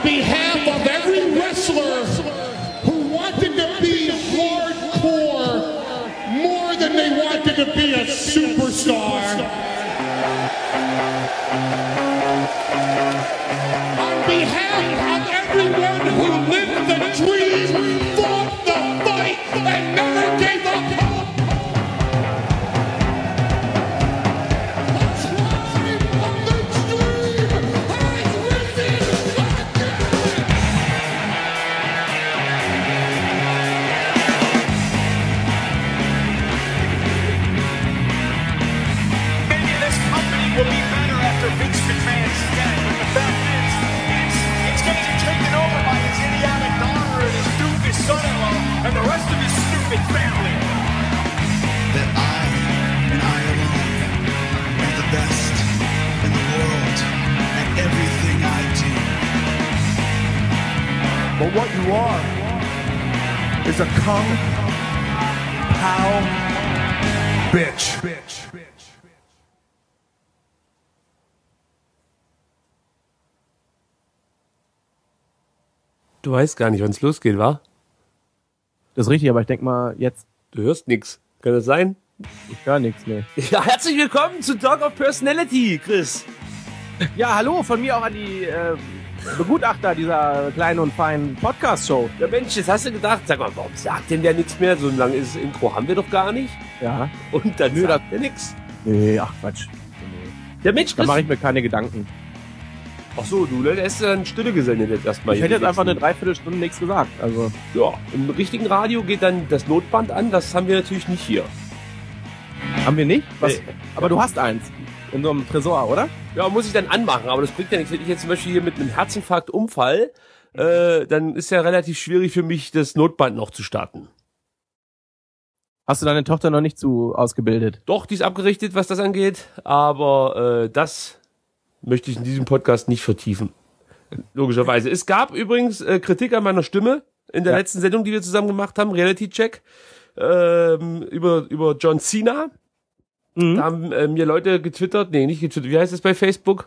behalf of every wrestler who wanted to be hardcore more than they wanted to be a superstar. On behalf of everyone who lived the dream, fought the fight, and never gave up hope. The tribe of the dream has risen again. Maybe this company will be better after Vince McMahon's dead, but the fact is, it's getting taken over by his idiotic daughter and his stupid son-in-law and the rest of his stupid family. That I and I alone am the best in the world at everything I do. But what you are is a kung pao bitch. Du weißt gar nicht, wann es losgeht, wa? Das ist richtig, aber ich denke mal, jetzt, Du hörst nix. Kann das sein? ich höre nichts mehr. Ja, herzlich willkommen zu Talk of Personality, Chris. Ja, hallo, von mir auch an die Begutachter dieser kleinen und feinen Podcast-Show. Ja Mensch, jetzt hast du gedacht, sag mal, warum sagt denn der nichts mehr? So ein langes Intro haben wir doch gar nicht. Ja. Und dann Nö, sagt der nix. Nee, ach Quatsch. Der Mensch, Da Chris. mache ich mir keine Gedanken. Ach so, du lässt dann Stille gesendet jetzt erstmal. Ich hier hätte jetzt die einfach eine nächsten- Dreiviertelstunde nichts gesagt. Also, Ja, im richtigen Radio geht dann das Notband an, das haben wir natürlich nicht hier. haben wir nicht? Was? Nee. Aber du hast eins. In so einem Tresor, oder? Ja, muss ich dann anmachen, aber das bringt ja nichts. Wenn ich jetzt zum Beispiel hier mit einem Herzinfarkt umfall, dann ist ja relativ schwierig für mich, das Notband noch zu starten. Hast du deine Tochter noch nicht zu ausgebildet? Doch, die ist abgerichtet, was das angeht, aber das möchte ich in diesem Podcast nicht vertiefen. Logischerweise. Es gab übrigens Kritik an meiner Stimme in der Ja. letzten Sendung, die wir zusammen gemacht haben, Reality Check, über John Cena. Mhm. Da haben mir Leute getwittert, nee, nicht getwittert, wie heißt es bei Facebook?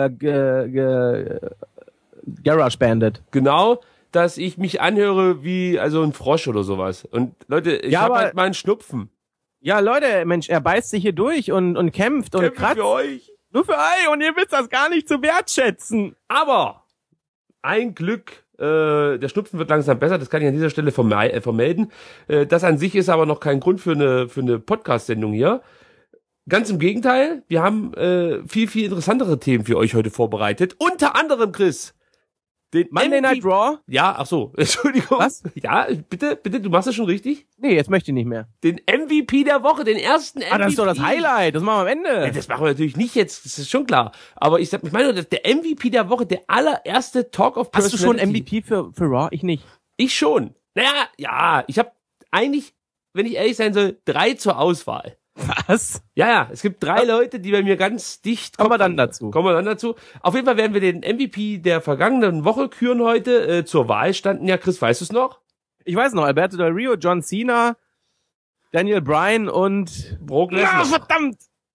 Garage Bandit. Genau, dass ich mich anhöre wie also ein Frosch oder sowas. Und Leute, ich Ja, habe aber- halt mal einen Schnupfen. Ja, Leute, Mensch, er beißt sich hier durch und kämpft und Kämpfe kratzt. für euch. Nur für euch und ihr wisst das gar nicht zu wertschätzen. Aber ein Glück, der Schnupfen wird langsam besser, das kann ich an dieser Stelle vermelden. Das an sich ist aber noch kein Grund für eine Podcast-Sendung hier. Ganz im Gegenteil, wir haben viel, viel interessantere Themen für euch heute vorbereitet. Unter anderem, Chris, den Monday Night Raw? Ja, ach so, Entschuldigung. Was? Ja, bitte, du machst es schon richtig. Nee, jetzt möchte ich nicht mehr. Den MVP der Woche, den ersten MVP. Ah, das ist doch das Highlight. Das machen wir am Ja, Ende. das machen wir natürlich nicht jetzt, das ist schon klar. Aber ich meine, dass der MVP der Woche, der allererste Talk of Hast du schon Personality. MVP für Raw? Ich nicht. Ich schon. Naja, ja, ich habe eigentlich, wenn ich ehrlich sein soll, 3 zur Auswahl. Was? Ja, es gibt 3 Leute, die bei mir ganz dicht Kommen wir dann dazu. Kommen wir dann dazu. Auf jeden Fall werden wir den MVP der vergangenen Woche küren heute. Zur Wahl standen ja, Chris, weißt du es noch? Ich weiß noch, Alberto Del Rio, John Cena, Daniel Bryan und... Brock Lesnar. Ja, verdammt!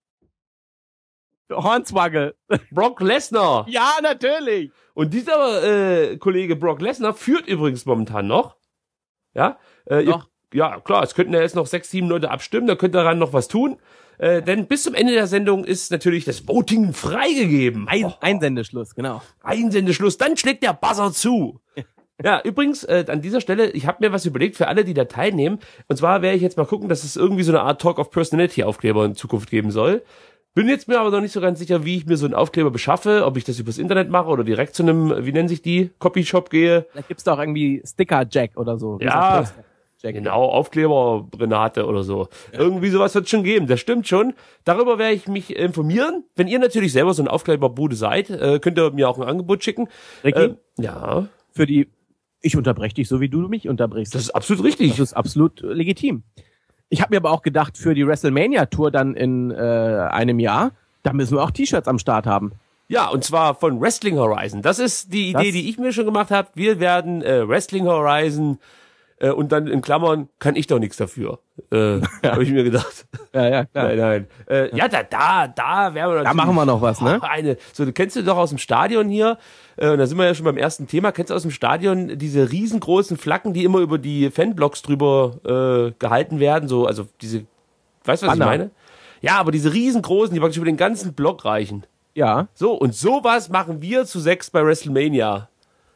Hornswoggle. Brock Lesnar. Ja, natürlich. Und dieser Kollege Brock Lesnar führt übrigens momentan noch. Ja, Noch? Ja, klar, es könnten ja jetzt noch 6, 7 Leute abstimmen, da könnt ihr daran noch was tun. Denn bis zum Ende der Sendung ist natürlich das Voting freigegeben. Einsendeschluss, genau. Einsendeschluss, dann schlägt der Buzzer zu. Ja, übrigens, an dieser Stelle, ich habe mir was überlegt für alle, die da teilnehmen. Und zwar werde ich jetzt mal gucken, dass es irgendwie so eine Art Talk of Personality Aufkleber in Zukunft geben soll. Bin jetzt mir aber noch nicht so ganz sicher, wie ich mir so einen Aufkleber beschaffe, ob ich das übers Internet mache oder direkt zu einem, wie nennen sich die, Copyshop gehe. Da gibt's doch irgendwie Sticker-Jack oder so. Ja, Dieser Jack. genau, Aufkleber, Renate oder so. Irgendwie sowas wird es schon geben, das stimmt schon. Darüber werde ich mich informieren. Wenn ihr natürlich selber so eine Aufkleberbude seid, könnt ihr mir auch ein Angebot schicken. Ricky? Ja, Für die... Ich unterbreche dich, so wie du mich unterbrichst. das ist absolut richtig. Das ist absolut legitim. Ich habe mir aber auch gedacht, für die WrestleMania-Tour dann in einem Jahr, da müssen wir auch T-Shirts am Start haben. Ja, und zwar von Wrestling Horizon. Das ist die Idee, die ich mir schon gemacht habe. Wir werden Wrestling Horizon Und dann in Klammern, kann ich doch nichts dafür. Habe ich mir gedacht. Ja, klar. Nein. Ja, da wären wir natürlich. Da machen wir noch was, ne? Du kennst du doch aus dem Stadion hier, und da sind wir ja schon beim ersten Thema, kennst du aus dem Stadion diese riesengroßen Flaggen, die immer über die Fanblocks drüber gehalten werden, so, also diese, weißt du, was Banner. ich meine? Ja, aber diese riesengroßen, die praktisch über den ganzen Block reichen. Ja. So, und sowas machen wir zu 6 bei WrestleMania.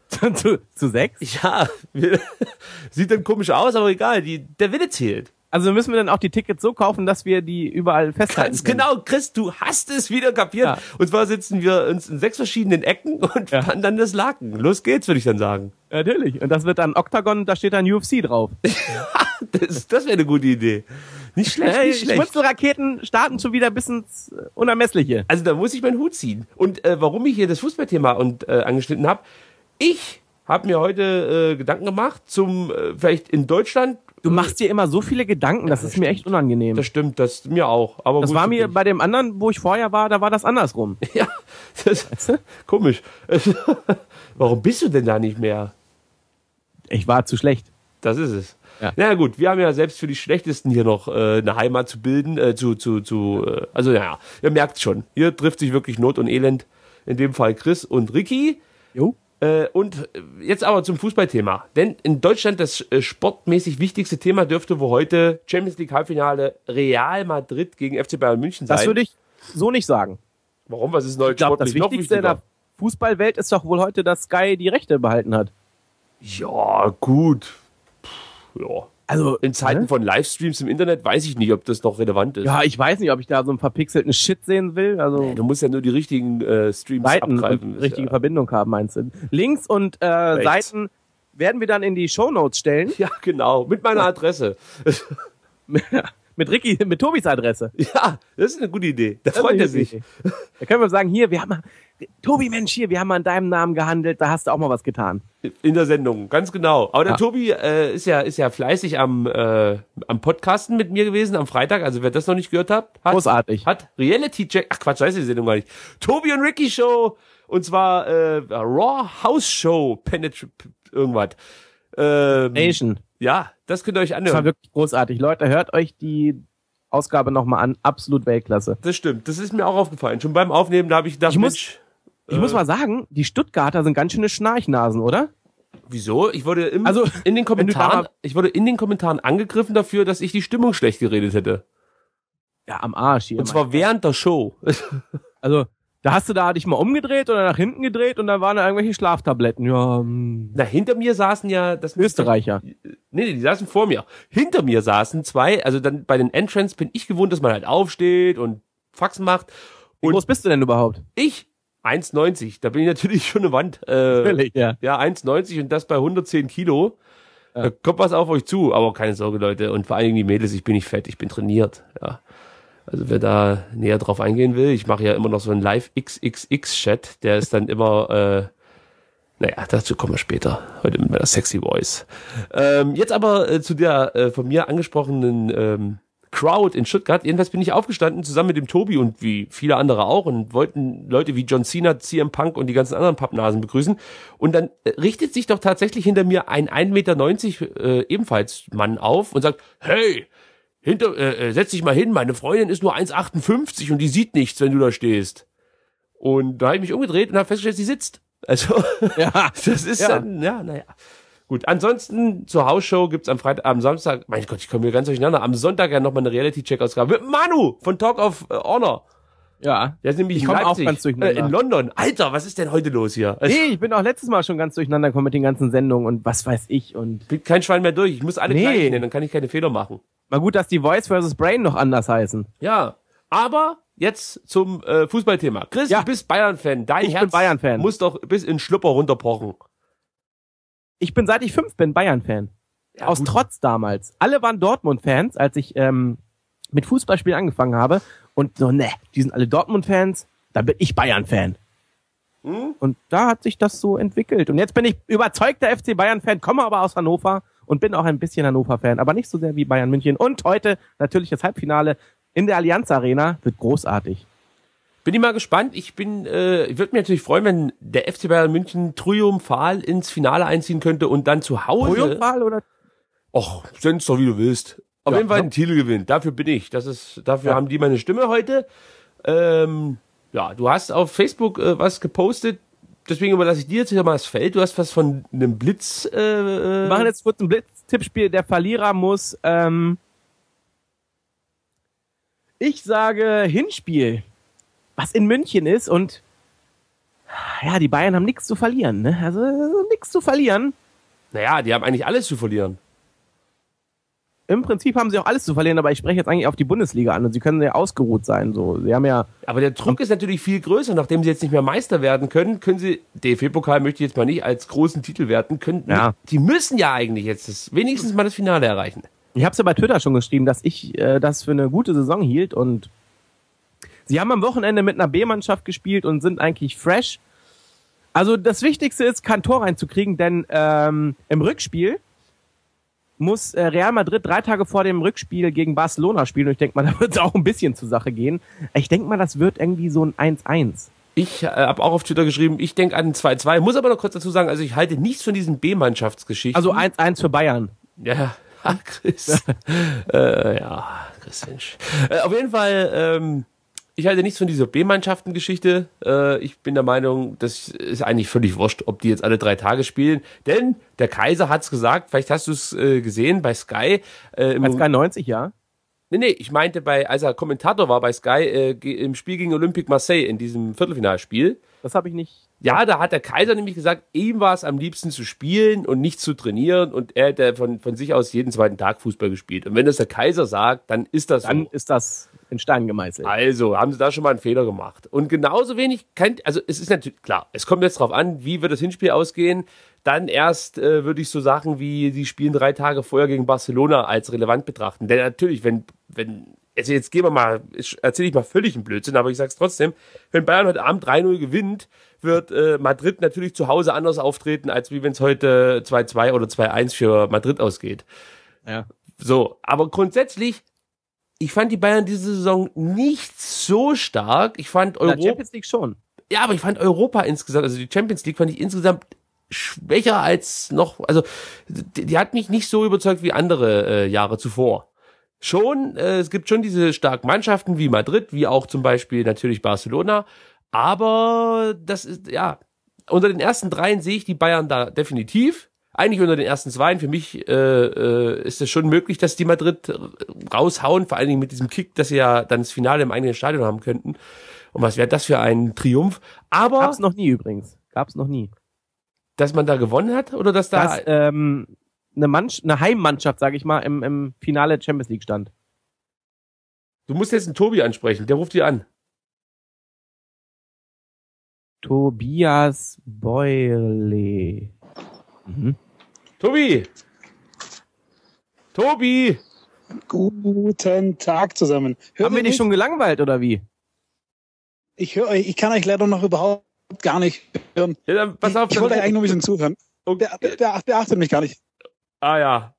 zu 6? Ja, sieht dann komisch aus, aber egal, der Wille zählt. Also müssen wir dann auch die Tickets so kaufen, dass wir die überall festhalten Ganz können. genau, Chris, du hast es wieder kapiert. Ja. Und zwar sitzen wir uns in 6 verschiedenen Ecken und spannen dann das Laken. Los geht's, würde ich dann sagen. Natürlich. Und das wird dann Octagon, da steht dann UFC drauf. Das wäre eine gute Idee. Nicht schlecht, nicht schlecht. Schmunzelraketen starten schon wieder bis ins Unermessliche. Also da muss ich meinen Hut ziehen. Und warum ich hier das Fußballthema angeschnitten habe, ich habe mir heute Gedanken gemacht zum, vielleicht in Deutschland. Du machst dir immer so viele Gedanken, das ist mir echt unangenehm. Das stimmt, das mir auch. Aber Das gut, war mir bei dem anderen, wo ich vorher war, da war das andersrum. Ja, das ist komisch. Warum bist du denn da nicht mehr? Ich war zu schlecht. Das ist es. Ja. Na gut, wir haben ja selbst für die Schlechtesten hier noch eine Heimat zu bilden, also naja, ihr merkt schon, hier trifft sich wirklich Not und Elend, in dem Fall Chris und Ricky. Jo. Und jetzt aber zum Fußballthema, denn in Deutschland das sportmäßig wichtigste Thema dürfte wohl heute Champions League Halbfinale Real Madrid gegen FC Bayern München sein. Das würde ich so nicht sagen. Warum? Was ist neu Ich glaube, das sportlich noch Wichtigste in wichtiger? der Fußballwelt ist doch wohl heute, dass Sky die Rechte behalten hat. Ja, gut. Ja. Also In Zeiten ne? von Livestreams im Internet weiß ich nicht, ob das noch relevant ist. Ja, ich weiß nicht, ob ich da so einen verpixelten Shit sehen will. Also Du musst ja nur die richtigen Streams Seiten abgreifen. und richtige Verbindung haben, meinst du? Links und Seiten werden wir dann in die Shownotes stellen. Ja, genau. Mit meiner Adresse. mit Tobis Adresse. Ja, das ist eine gute Idee. Da freut er sich. Da können wir sagen, hier, wir haben mal, Tobi, Mensch, hier, wir haben mal an deinem Namen gehandelt, da hast du auch mal was getan. In der Sendung, ganz genau. Aber der Ja. Tobi ist ja fleißig am Podcasten mit mir gewesen am Freitag. Also wer das noch nicht gehört hat, Großartig. Hat Reality Check. Ach Quatsch, weiß ich die Sendung gar nicht. Tobi und Ricky Show. Und zwar Raw House Show. Irgendwas. Nation. Ja, das könnt ihr euch Das war anhören. wirklich großartig. Leute, hört euch die Ausgabe nochmal an. Absolut Weltklasse. Das stimmt. Das ist mir auch aufgefallen. Schon beim Aufnehmen, da habe ich gedacht, Ich muss- Mensch, Ich muss mal sagen, die Stuttgarter sind ganz schöne Schnarchnasen, oder? wieso? Ich wurde Also, in den wenn du da Kommentaren angegriffen dafür, dass ich die Stimmung schlecht geredet hätte. Ja, am Arsch hier. Und zwar während der Show. Also, da hast du da dich mal umgedreht oder nach hinten gedreht und dann waren da irgendwelche Schlaftabletten. Ja, Na, hinter mir saßen ja Österreicher. Nee, die saßen vor mir. Hinter mir saßen 2, also dann bei den Entrance bin ich gewohnt, dass man halt aufsteht und Faxen macht. Wie groß bist du denn überhaupt? Ich 1,90. Da bin ich natürlich schon eine Wand. Natürlich, ja. Ja, 1,90 und das bei 110 Kilo. Da kommt was auf euch zu, aber keine Sorge, Leute. Und vor allen Dingen die Mädels, ich bin nicht fett, ich bin trainiert. Ja. Also wer da näher drauf eingehen will, ich mache ja immer noch so einen Live-XXX-Chat, der ist dann immer, naja, dazu kommen wir später, heute mit meiner sexy Voice. Jetzt aber zu der von mir angesprochenen Crowd in Stuttgart. Jedenfalls bin ich aufgestanden, zusammen mit dem Tobi und wie viele andere auch und wollten Leute wie John Cena, CM Punk und die ganzen anderen Pappnasen begrüßen. Und dann richtet sich doch tatsächlich hinter mir ein 1,90 Meter ebenfalls Mann auf und sagt, hey, setz dich mal hin, meine Freundin ist nur 1,58 und die sieht nichts, wenn du da stehst. Und da habe ich mich umgedreht und habe festgestellt, sie sitzt. Also, Ja. das ist dann, ja, naja. Gut, ansonsten zur Hausshow gibt's am Samstag, mein Gott, ich komme hier ganz durcheinander, am Sonntag ja nochmal eine Reality-Check-Ausgabe mit Manu von Talk of Honor. Ja. Der ist nämlich Ich in komme auch Leipzig, ganz durcheinander. in London. Alter, was ist denn heute los hier? Also, Nee, ich bin auch letztes Mal schon ganz durcheinander gekommen mit den ganzen Sendungen und was weiß ich und ich bin kein Schwein mehr durch. Ich muss alle Nee. gleich nennen, dann kann ich keine Fehler machen. mal gut, dass die Voice vs. Brain noch anders heißen. Ja, aber jetzt zum Fußballthema. Chris, Ja. du bist Bayern-Fan. Dein Ich bin Herz Bayern-Fan. muss doch bis in Schlüpper runterpochen. Ich bin seit ich 5 bin Bayern-Fan. Ja, Aus gut. Trotz damals. Alle waren Dortmund-Fans, als ich mit Fußballspielen angefangen habe. Und so, ne, die sind alle Dortmund-Fans, dann bin ich Bayern-Fan. Und da hat sich das so entwickelt. Und jetzt bin ich überzeugter FC Bayern-Fan, komme aber aus Hannover und bin auch ein bisschen Hannover-Fan, aber nicht so sehr wie Bayern München. Und heute natürlich das Halbfinale in der Allianz Arena, wird großartig. Bin ich mal gespannt. Ich würde mich natürlich freuen, wenn der FC Bayern München triumphal ins Finale einziehen könnte und dann zu Hause. Triumphal oder? Och, sind's doch wie du willst. Auf jeden Fall einen Titel gewinnen. Dafür bin ich. Dafür haben die meine Stimme heute. Ja, du hast auf Facebook was gepostet. Deswegen überlasse ich dir jetzt hier mal das Feld. Du hast was von einem Blitz. Wir machen jetzt kurz ein Blitz-Tippspiel. Der Verlierer muss, ich sage Hinspiel, was in München ist, und ja, die Bayern haben nichts zu verlieren, ne? Also nichts zu verlieren. Naja, die haben eigentlich alles zu verlieren. Im Prinzip haben sie auch alles zu verlieren, aber ich spreche jetzt eigentlich auf die Bundesliga an und sie können ja ausgeruht sein. So, sie haben ja. Aber der Druck ist natürlich viel größer. Nachdem sie jetzt nicht mehr Meister werden können sie, DFB-Pokal möchte ich jetzt mal nicht als großen Titel werten, die müssen ja eigentlich jetzt wenigstens mal das Finale erreichen. Ich habe es ja bei Twitter schon geschrieben, dass ich das für eine gute Saison hielt, und sie haben am Wochenende mit einer B-Mannschaft gespielt und sind eigentlich fresh. Also das Wichtigste ist, kein Tor reinzukriegen, denn im Rückspiel muss Real Madrid 3 Tage vor dem Rückspiel gegen Barcelona spielen, und ich denke mal, da wird es auch ein bisschen zur Sache gehen. Ich denke mal, das wird irgendwie so ein 1-1. Ich habe auch auf Twitter geschrieben, ich denke an ein 2-2, muss aber noch kurz dazu sagen, also ich halte nichts von diesen B-Mannschaftsgeschichten. Also 1-1 für Bayern. Ja, Chris. Ja, Chris Finch. Auf jeden Fall, ich halte nichts von dieser B-Mannschaften-Geschichte. Ich bin der Meinung, das ist eigentlich völlig wurscht, ob die jetzt alle 3 Tage spielen. Denn der Kaiser hat's gesagt, vielleicht hast du es gesehen bei Sky. Bei Sky 90, ja. Nee, ich meinte, als er Kommentator war bei Sky im Spiel gegen Olympique Marseille, in diesem Viertelfinalspiel. Das habe ich nicht. Ja, da hat der Kaiser nämlich gesagt, ihm war es am liebsten zu spielen und nicht zu trainieren, und er hätte von sich aus jeden zweiten Tag Fußball gespielt. Und wenn das der Kaiser sagt, dann ist das so. Dann ist das in Stein gemeißelt. Also, haben sie da schon mal einen Fehler gemacht. Und genauso wenig also es ist natürlich, klar, es kommt jetzt drauf an, wie wird das Hinspiel ausgehen. Dann erst würde ich so Sachen wie, die spielen 3 Tage vorher gegen Barcelona als relevant betrachten. Denn natürlich, also jetzt erzähle ich mal völlig einen Blödsinn, aber ich sag's trotzdem, wenn Bayern heute Abend 3-0 gewinnt, wird Madrid natürlich zu Hause anders auftreten, als wie wenn es heute 2-2 oder 2-1 für Madrid ausgeht. Ja. So, aber grundsätzlich, ich fand die Bayern diese Saison nicht so stark. Ich fand Europa. Champions League schon. Ja, aber ich fand Europa insgesamt, also die Champions League fand ich insgesamt schwächer als noch, also die hat mich nicht so überzeugt wie andere Jahre zuvor. Schon, es gibt schon diese starken Mannschaften wie Madrid, wie auch zum Beispiel natürlich Barcelona, aber das ist, ja, unter den ersten 3 sehe ich die Bayern da definitiv. Eigentlich unter den ersten 2. Für mich ist es schon möglich, dass die Madrid raushauen, vor allen Dingen mit diesem Kick, dass sie ja dann das Finale im eigenen Stadion haben könnten. Und was wäre das für ein Triumph? Aber gab's noch nie übrigens. Gab's noch nie. Dass man da gewonnen hat oder dass da eine Heimmannschaft, sage ich mal, im Finale Champions League stand. Du musst jetzt einen Tobi ansprechen, der ruft dir an. Tobias Beule. Mhm. Tobi! Guten Tag zusammen. Haben wir dich schon gelangweilt, oder wie? Ich höre euch, ich kann euch leider noch überhaupt gar nicht hören. Ja, dann pass auf. Ich wollte eigentlich nur ein bisschen zuhören. Okay. Beachtet mich gar nicht. Ah ja.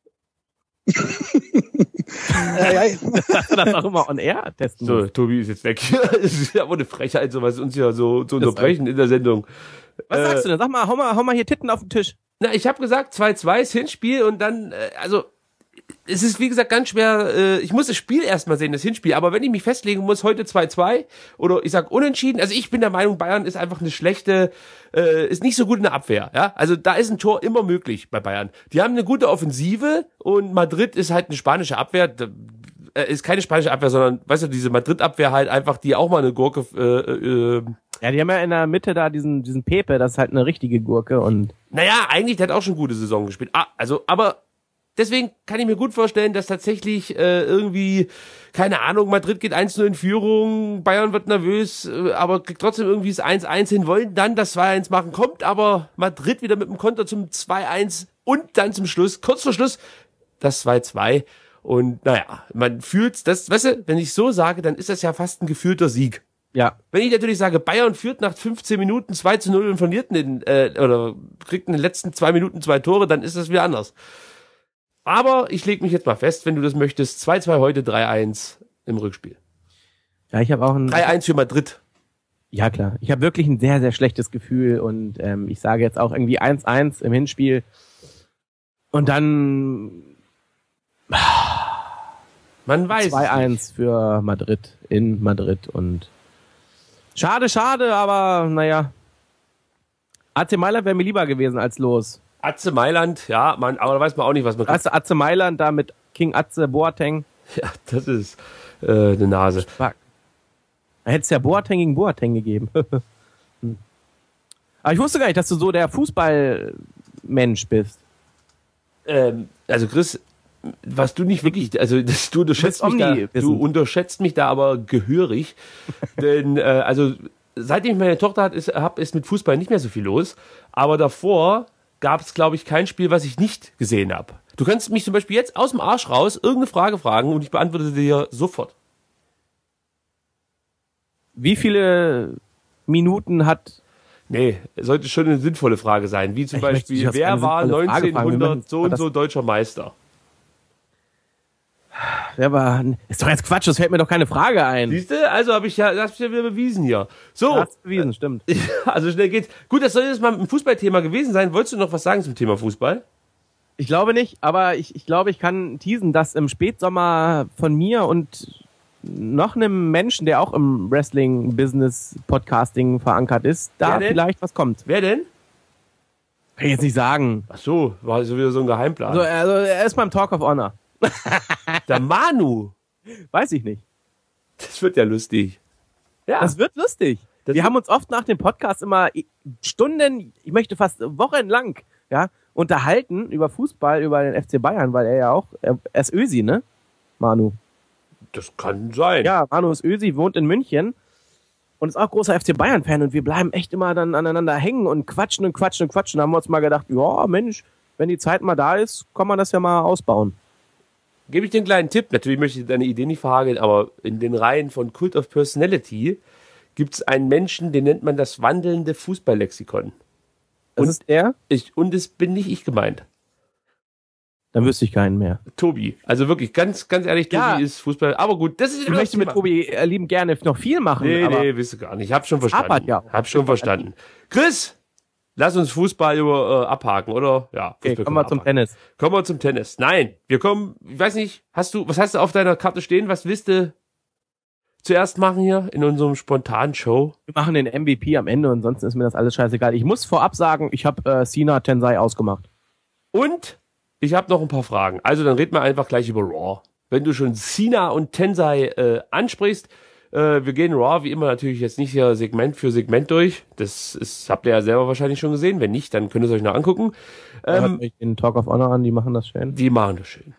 Das auch immer on air testen. So, Tobi ist jetzt weg. Es ist ja wohl eine Frechheit, sowas uns ja so zu unterbrechen in der Sendung. Was sagst du denn? Sag mal, hau mal hier Titten auf den Tisch. Na, ich habe gesagt 2-2 ist Hinspiel, und dann, also es ist wie gesagt ganz schwer, ich muss das Spiel erstmal sehen, das Hinspiel, aber wenn ich mich festlegen muss, heute 2-2 oder ich sag unentschieden, also ich bin der Meinung, Bayern ist einfach eine schlechte, ist nicht so gut in der Abwehr, ja, also da ist ein Tor immer möglich bei Bayern. Die haben eine gute Offensive, und Madrid ist halt eine spanische Abwehr, ist keine spanische Abwehr, sondern, weißt du, diese Madrid-Abwehr halt einfach, die auch mal eine Gurke, ja, die haben ja in der Mitte da diesen Pepe, das ist halt eine richtige Gurke, und naja, eigentlich, der hat auch schon gute Saison gespielt. Also, aber deswegen kann ich mir gut vorstellen, dass tatsächlich irgendwie, keine Ahnung, Madrid geht 1-0 in Führung, Bayern wird nervös, aber kriegt trotzdem irgendwie das 1-1 hin, wollen dann das 2-1 machen, kommt aber Madrid wieder mit dem Konter zum 2-1 und dann zum Schluss, kurz vor Schluss, das 2-2. Und naja, man fühlt das, weißt du, wenn ich so sage, dann ist das ja fast ein gefühlter Sieg. ja. Wenn ich natürlich sage, Bayern führt nach 15 Minuten 2-0 und verliert oder kriegt in den letzten 2 Minuten 2 Tore, dann ist das wieder anders. Aber ich lege mich jetzt mal fest, wenn du das möchtest, 2-2 heute, 3-1 im Rückspiel. Ja, ich habe auch 3-1 für Madrid. Ja, klar. Ich habe wirklich ein sehr, sehr schlechtes Gefühl, und ich sage jetzt auch irgendwie 1-1 im Hinspiel. Und dann Man weiß es 2-1 nicht. für Madrid, in Madrid und schade, aber naja. AC Mailand wäre mir lieber gewesen als los. Atze Mailand, ja, aber da weiß man auch nicht, was man Weißt du, AC Mailand da mit King Atze Boateng. Ja, das ist eine Nase. Fuck. Da hätte es ja Boateng gegen Boateng gegeben. Aber ich wusste gar nicht, dass du so der Fußballmensch bist. Also Chris, was du nicht wirklich, also du unterschätzt mich da, omniwissend. du unterschätzt mich da aber gehörig, denn also seitdem ich meine Tochter habe, ist mit Fußball nicht mehr so viel los, aber davor gab es, glaube ich, kein Spiel, was ich nicht gesehen habe. Du kannst mich zum Beispiel jetzt aus dem Arsch raus irgendeine Frage fragen und ich beantworte sie dir sofort. Wie viele Minuten hat... Nee, sollte schon eine sinnvolle Frage sein, wie zum Ich möchte Beispiel, nicht auf wer eine war sinnvolle Frage fragen, wir 1900 müssen- so und das- so deutscher Meister? Wer war... Ist doch jetzt Quatsch, das fällt mir doch keine Frage ein. Siehst du? Also das hab ich ja wieder bewiesen hier. So, Hast bewiesen, stimmt. also schnell geht's. Gut, das soll jetzt mal ein Fußballthema gewesen sein. Wolltest du noch was sagen zum Thema Fußball? Ich glaube nicht, aber ich glaube, ich kann teasen, dass im Spätsommer von mir und noch einem Menschen, der auch im Wrestling-Business, Podcasting verankert ist, da Wer denn? vielleicht was kommt. Wer denn? Kann ich jetzt nicht sagen. Ach so, war so wieder so ein Geheimplan. Also er ist beim Talk of Honor. Der Manu. Weiß ich nicht. Das wird ja lustig. Ja, Das wird lustig. Das Wir wird- haben uns oft nach dem Podcast immer Stunden, ich möchte fast wochenlang, ja, unterhalten über Fußball, über den FC Bayern, weil er ja auch, er ist Ösi, ne? Manu. das kann sein. Ja, Manu ist Ösi, wohnt in München und ist auch großer FC Bayern-Fan und wir bleiben echt immer dann aneinander hängen und quatschen und quatschen und quatschen. Da haben wir uns mal gedacht, ja, Mensch, wenn die Zeit mal da ist, kann man das ja mal ausbauen. Gebe ich dir einen kleinen Tipp. Natürlich möchte ich deine Idee nicht verhageln, aber in den Reihen von Cult of Personality gibt es einen Menschen, den nennt man das wandelnde Fußballlexikon. Das Und- ist er? Und es bin nicht ich gemeint. Dann wüsste ich keinen mehr. Tobi. Also wirklich, ganz ehrlich, Tobi Ja. ist Fußball. Aber gut, das ist Ich möchte mit Tobi lieben gerne noch viel machen. Nee, aber nee, wisst ihr gar nicht. Hab schon verstanden. hapert ja auch. Hab schon verstanden. Chris, lass uns Fußball abhaken, oder? Ja. Okay, Fußball kommen wir können zum abhaken. Tennis. Kommen wir zum Tennis. Nein, wir kommen, ich weiß nicht, was hast du auf deiner Karte stehen? Was willst du zuerst machen hier in unserem spontanen Show? Wir machen den MVP am Ende und sonst ist mir das alles scheißegal. Ich muss vorab sagen, ich habe Sina Tensei ausgemacht. Und ich habe noch ein paar Fragen. Also dann reden wir einfach gleich über Raw. Wenn du schon Cena und Tensei ansprichst, wir gehen Raw wie immer natürlich jetzt nicht hier Segment für Segment durch. Habt ihr ja selber wahrscheinlich schon gesehen. Wenn nicht, dann könnt ihr es euch noch angucken. Hört euch den Talk of Honor an, die machen das schön. Die machen das schön.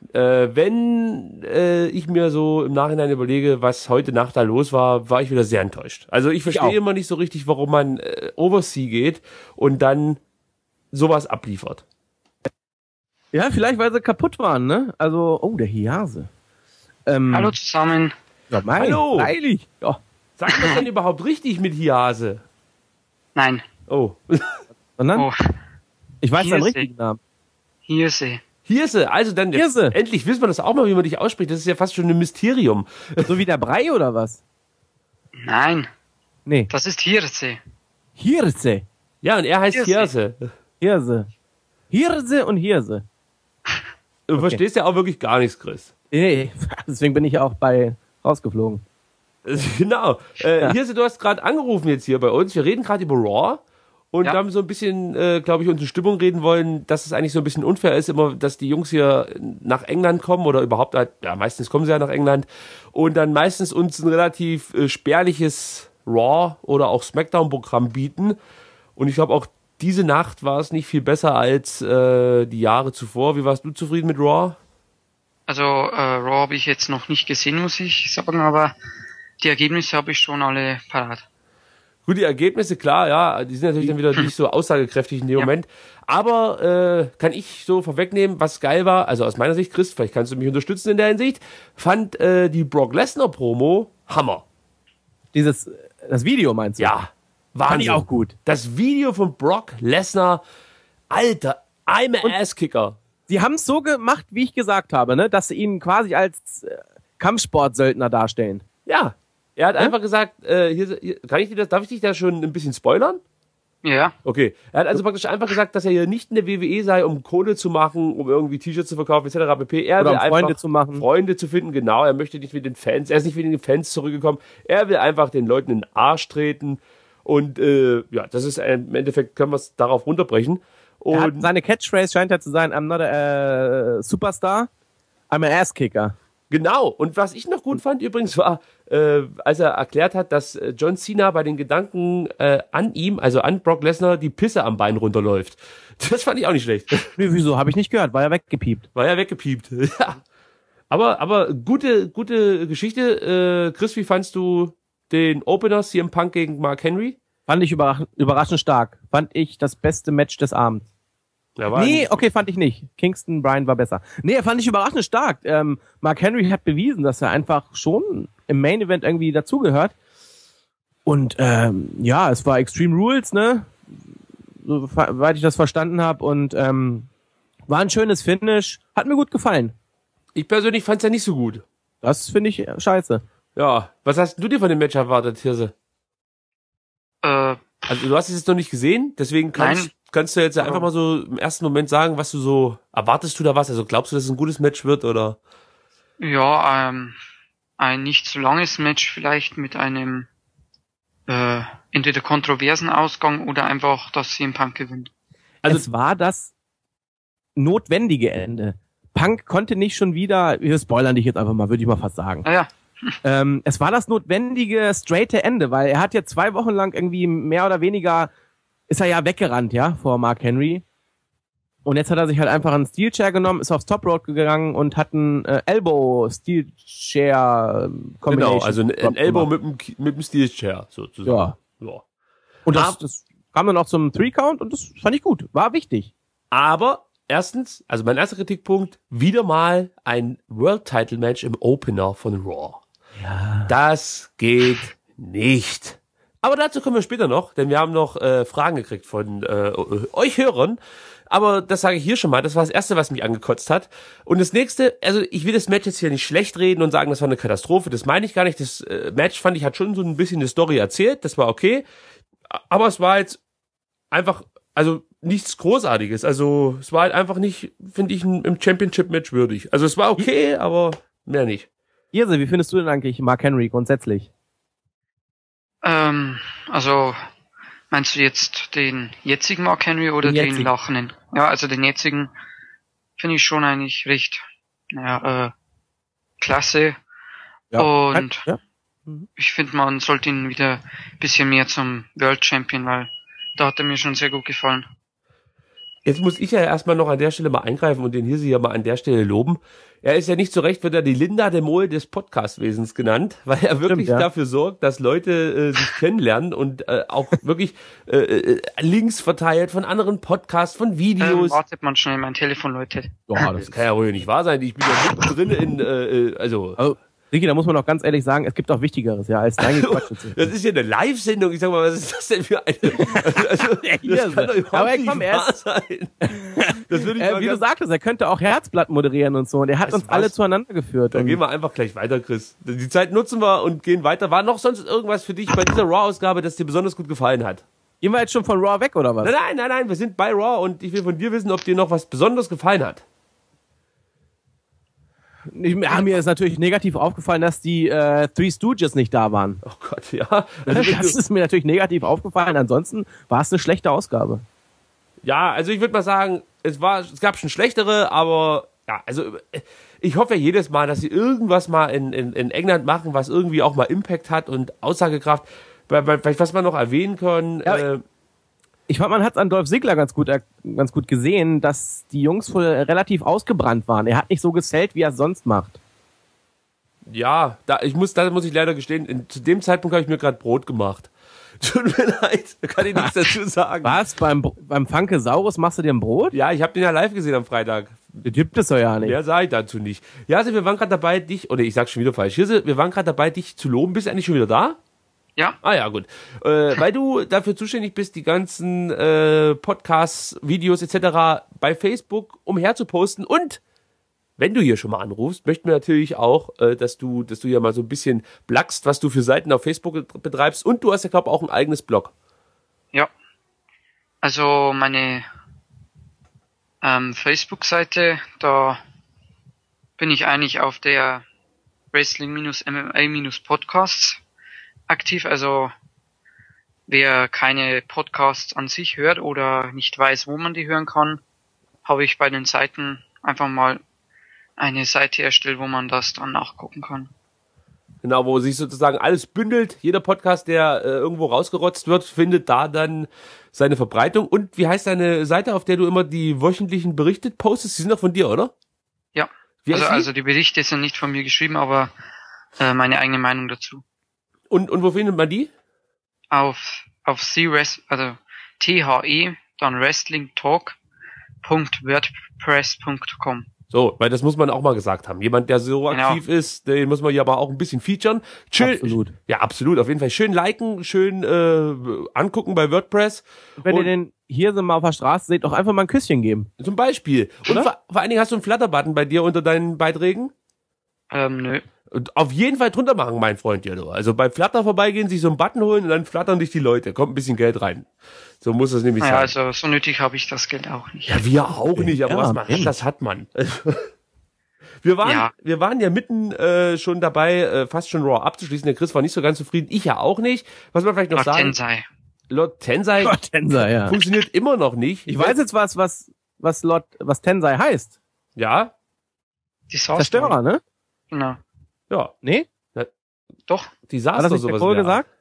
Wenn ich mir so im Nachhinein überlege, was heute Nacht da los war ich wieder sehr enttäuscht. Also ich verstehe auch. immer nicht so richtig, warum man Oversea geht und dann sowas abliefert. Ja, vielleicht weil sie kaputt waren, ne? Also, oh, der Hiase. Hallo zusammen. Ja, mein, Hallo. freilich. Ja. Sagt man denn überhaupt richtig mit Hiase? Nein. Oh. Sondern, Oh, ich weiß deinen Hirse. richtigen Namen. Hirse. Hirse, also dann jetzt, Hirse. endlich wissen wir das auch mal, wie man dich ausspricht. Das ist ja fast schon ein Mysterium. So wie der Brei oder was? Nein, Nee. das ist Hirse. Hirse. Ja, und er heißt Hirse. Hirse. Hirse und Hirse. Du verstehst ja auch wirklich gar nichts, Chris. Nee, deswegen bin ich ja auch rausgeflogen. Genau. Hirse, du hast gerade angerufen jetzt hier bei uns. Wir reden gerade über Raw. Und Ja. haben so ein bisschen, glaube ich, unsere Stimmung reden wollen, dass es eigentlich so ein bisschen unfair ist, immer, dass die Jungs hier nach England kommen oder überhaupt, ja, meistens kommen sie ja nach England und dann meistens uns ein relativ spärliches Raw oder auch Smackdown-Programm bieten. Und ich glaube, auch diese Nacht war es nicht viel besser als die Jahre zuvor. Wie warst du zufrieden mit Raw? Also Raw habe ich jetzt noch nicht gesehen, muss ich sagen, aber die Ergebnisse habe ich schon alle parat. Gut, die Ergebnisse, klar, ja, die sind natürlich dann wieder nicht so aussagekräftig in dem Ja. Moment. Aber kann ich so vorwegnehmen, was geil war, also aus meiner Sicht, Chris, vielleicht kannst du mich unterstützen in der Hinsicht, fand die Brock Lesnar-Promo Hammer. Das Video meinst du? Ja, Wahnsinn. Fand ich auch gut. Das Video von Brock Lesnar, Alter, I'm a Ass-Kicker. Sie haben es so gemacht, wie ich gesagt habe, ne, dass sie ihn quasi als Kampfsportsöldner darstellen. Ja, er hat einfach gesagt, darf ich dich da schon ein bisschen spoilern? Ja. Okay. Er hat also praktisch einfach gesagt, dass er hier nicht in der WWE sei, um Kohle zu machen, um irgendwie T-Shirts zu verkaufen, etc. pp. Er Oder will um einfach Freunde zu machen. Freunde zu finden, genau. Er möchte nicht mit den Fans, er ist nicht mit den Fans zurückgekommen. Er will einfach den Leuten in den Arsch treten. Und ja, das ist im Endeffekt, können wir es darauf runterbrechen. Und Seine Catchphrase scheint ja zu sein, I'm not a Superstar, I'm an Ass-Kicker. genau. Und was ich noch gut fand übrigens war, als er erklärt hat, dass John Cena bei den Gedanken an ihm, also an Brock Lesnar, die Pisse am Bein runterläuft. Das fand ich auch nicht schlecht. Nee, wieso? Habe ich nicht gehört, war ja weggepiept. War ja weggepiept. Ja. Aber gute Geschichte. Chris, wie fandst du den Opener CM Punk gegen Mark Henry? Fand ich überraschend stark. Fand ich das beste Match des Abends. Ja, war Nee, nicht- okay, fand ich nicht. Kingston Bryan war besser. Nee, fand ich überraschend stark. Mark Henry hat bewiesen, dass er einfach schon im Main Event irgendwie dazugehört. Und ja, es war Extreme Rules, ne? Soweit ich das verstanden habe. Und war ein schönes Finish. Hat mir gut gefallen. Ich persönlich fand's ja nicht so gut. Das finde ich scheiße. Ja, was hast du dir von dem Match erwartet, Hirse? Äh, Also du hast es jetzt noch nicht gesehen, deswegen kannst du jetzt einfach mal so im ersten Moment sagen, was du so, erwartest du da was? Also glaubst du, dass es ein gutes Match wird oder? ja, ein nicht so langes Match vielleicht mit einem entweder kontroversen Ausgang oder einfach, dass CM Punk gewinnt. Also- es war das notwendige Ende. Punk konnte nicht schon wieder, wir spoilern dich jetzt einfach mal, würde ich mal fast sagen. Naja, Es war das notwendige, straighte Ende, weil er hat ja 2 Wochen lang irgendwie mehr oder weniger, ist er ja weggerannt, ja, vor Mark Henry. Und jetzt hat er sich halt einfach einen Steel Chair genommen, ist aufs Top Rope gegangen und hat einen Elbow Steel Chair Combination. Genau, also ein Drop Elbow gemacht. mit dem Steel Chair sozusagen. Ja. Und das kam dann auch zum 3-Count und das fand ich gut, war wichtig. Aber erstens, also mein erster Kritikpunkt, wieder mal ein World Title Match im Opener von Raw. Ja. Das geht nicht. Aber dazu kommen wir später noch, denn wir haben noch Fragen gekriegt von euch Hörern. Aber das sage ich hier schon mal, das war das Erste, was mich angekotzt hat. Und das Nächste, also ich will das Match jetzt hier nicht schlecht reden und sagen, das war eine Katastrophe, das meine ich gar nicht. Das Match, fand ich, hat schon so ein bisschen eine Story erzählt, das war okay. Aber es war jetzt einfach, also nichts Großartiges. Also es war halt einfach nicht, finde ich, im Championship-Match würdig. Also es war okay, aber mehr nicht. Irse, wie findest du denn eigentlich Mark Henry grundsätzlich? also meinst du jetzt den jetzigen Mark Henry oder Den den jetzigen. Lachenden? Ja, also den jetzigen finde ich schon eigentlich recht, klasse. Und ja. ich finde, man sollte ihn wieder ein bisschen mehr zum World Champion, weil da hat er mir schon sehr gut gefallen. Jetzt muss ich ja erstmal noch an der Stelle mal eingreifen und den Hirsi ja mal an der Stelle loben. Er ist ja nicht zu Recht, wird er die Linda de Mol des Podcastwesens genannt, weil er wirklich ja. dafür sorgt, dass Leute sich kennenlernen und auch wirklich Links verteilt von anderen Podcasts, von Videos. Wartet man schnell, mein Telefon läutet. Ja, Das kann ja wohl nicht wahr sein. Ich bin ja mittendrin in, also... Also, Ricky, da muss man auch ganz ehrlich sagen, es gibt auch Wichtigeres, ja, als dein Gequatsche zu. Das ist ja eine Live-Sendung. Ich sag mal, was ist das denn für eine... Also, das kann doch überhaupt Aber nicht komm, wahr sein. Das würde ich mal Wie du ganz- sagtest, er könnte auch Herzblatt moderieren und so. Und er hat Weißt uns du alle was? zueinander geführt. Dann Und gehen wir einfach gleich weiter, Chris. Die Zeit nutzen wir und gehen weiter. War noch sonst irgendwas für dich bei dieser Raw-Ausgabe, das dir besonders gut gefallen hat? gehen wir jetzt schon von Raw weg, oder was? Nein, wir sind bei Raw und ich will von dir wissen, ob dir noch was besonders gefallen hat. Mir ist natürlich negativ aufgefallen, dass die Three Stooges nicht da waren. Oh Gott, ja. Also, Das ist mir natürlich negativ aufgefallen. Ansonsten war es eine schlechte Ausgabe. ja, also ich würde mal sagen, es gab schon schlechtere, aber ja, also ich hoffe ja jedes Mal, dass sie irgendwas mal in England machen, was irgendwie auch mal Impact hat und Aussagekraft. Vielleicht was wir noch erwähnen können. Ja, Ich fand, man hat es an Dolph Ziggler ganz gut gesehen, dass die Jungs wohl relativ ausgebrannt waren. Er hat nicht so gesellt, wie er es sonst macht. Ja, da muss ich leider gestehen, zu dem Zeitpunkt habe ich mir gerade Brot gemacht. Tut mir leid, da kann ich nichts dazu sagen. Was? Beim Funkesaurus machst du dir ein Brot? Ja, ich habe den ja live gesehen am Freitag. Das gibt es doch ja nicht. Mehr sage ich dazu nicht. Ja, also wir waren gerade dabei, ich sag schon wieder falsch. Hirse, wir waren gerade dabei, dich zu loben. Bist du eigentlich schon wieder da? Ja, Ah ja, gut. Weil du dafür zuständig bist, die ganzen Podcasts, Videos etc. bei Facebook umher zu posten. Und wenn du hier schon mal anrufst, möchten wir natürlich auch, dass du ja mal so ein bisschen blackst, was du für Seiten auf Facebook betreibst. Und du hast ja, glaube ich, auch ein eigenes Blog. ja. Also meine Facebook-Seite, da bin ich eigentlich auf der Wrestling-MMA-Podcasts aktiv. Also wer keine Podcasts an sich hört oder nicht weiß, wo man die hören kann, habe ich bei den Seiten einfach mal eine Seite erstellt, wo man das dann nachgucken kann. Genau, wo sich sozusagen alles bündelt. Jeder Podcast, der irgendwo rausgerotzt wird, findet da dann seine Verbreitung. Und wie heißt deine Seite, auf der du immer die wöchentlichen Berichte postest? Die sind doch von dir, oder? Ja, also die Berichte sind nicht von mir geschrieben, aber meine eigene Meinung dazu. Und wo findet man die? Auf also THE, dann wrestlingtalk.wordpress.com. So, weil das muss man auch mal gesagt haben. Jemand, der so aktiv ist, den muss man ja aber auch ein bisschen featuren. Schön, Absolut. Ja, absolut. Auf jeden Fall schön liken, schön angucken bei WordPress. Wenn ihr den hier so mal auf der Straße seht, auch einfach mal ein Küsschen geben. Zum Beispiel. Und vor allen Dingen hast du einen Flutter-Button bei dir unter deinen Beiträgen? Nö. Und auf jeden Fall drunter machen, mein Freund, ja. Also bei Flutter vorbeigehen, sich so einen Button holen und dann flattern dich die Leute. Kommt ein bisschen Geld rein. So muss das nämlich sein. Also so nötig habe ich das Geld auch nicht. Ja, wir auch nicht, aber Ja, was man hat, das hat man. Wir waren ja mitten schon dabei, fast schon Raw abzuschließen. Der Chris war nicht so ganz zufrieden, ich ja auch nicht. Was man vielleicht noch sagen... Lord Tensai ja. funktioniert immer noch nicht. Ich weiß jetzt was Tensai heißt. Ja? Zerstörer, ne? Genau. Ja. Nee? Doch. Desaster, Hat das nicht der sowas Kohl wäre. gesagt?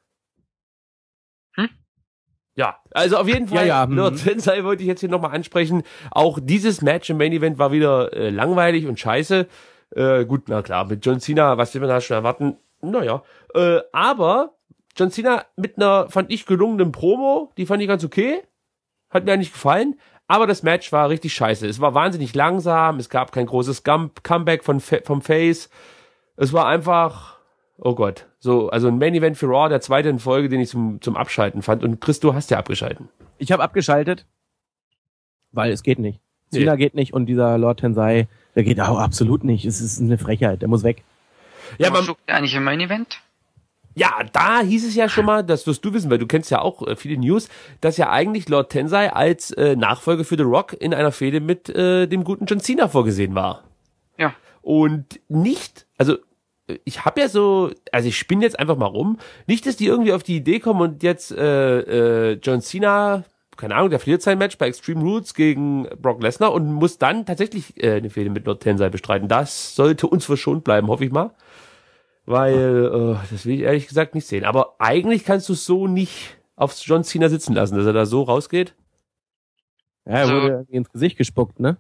Ja, also auf jeden Fall, Ja. Lord Tensai wollte ich jetzt hier nochmal ansprechen. Auch dieses Match im Main Event war wieder langweilig und scheiße. Gut, na klar, mit John Cena, was will man da schon erwarten? Naja, aber John Cena mit einer, fand ich, gelungenen Promo, die fand ich ganz okay. Hat mir eigentlich gefallen. Aber das Match war richtig scheiße. Es war wahnsinnig langsam, es gab kein großes Comeback vom Face. Es war einfach, oh Gott, also ein Main Event für Raw, der zweite in Folge, den ich zum Abschalten fand. Und Chris, du hast ja abgeschalten. Ich habe abgeschaltet, weil es geht nicht. Cena geht nicht und dieser Lord Tensai, der geht auch absolut nicht. Es ist eine Frechheit, der muss weg. Ja, Was sucht ihr eigentlich im Main Event? Ja, da hieß es ja schon mal, das wirst du wissen, weil du kennst ja auch viele News, dass ja eigentlich Lord Tensai als Nachfolger für The Rock in einer Fehde mit dem guten John Cena vorgesehen war. Ja. Und nicht, also ich habe ja so, also ich spinne jetzt einfach mal rum, nicht, dass die irgendwie auf die Idee kommen und jetzt John Cena, keine Ahnung, der verliert sein Match bei Extreme Rules gegen Brock Lesnar und muss dann tatsächlich eine Fehde mit Lord Tensai bestreiten. Das sollte uns verschont bleiben, hoffe ich mal. Weil, das will ich ehrlich gesagt nicht sehen. Aber eigentlich kannst du es so nicht auf John Cena sitzen lassen, dass er da so rausgeht. Ja, er wurde irgendwie ins Gesicht gespuckt, ne?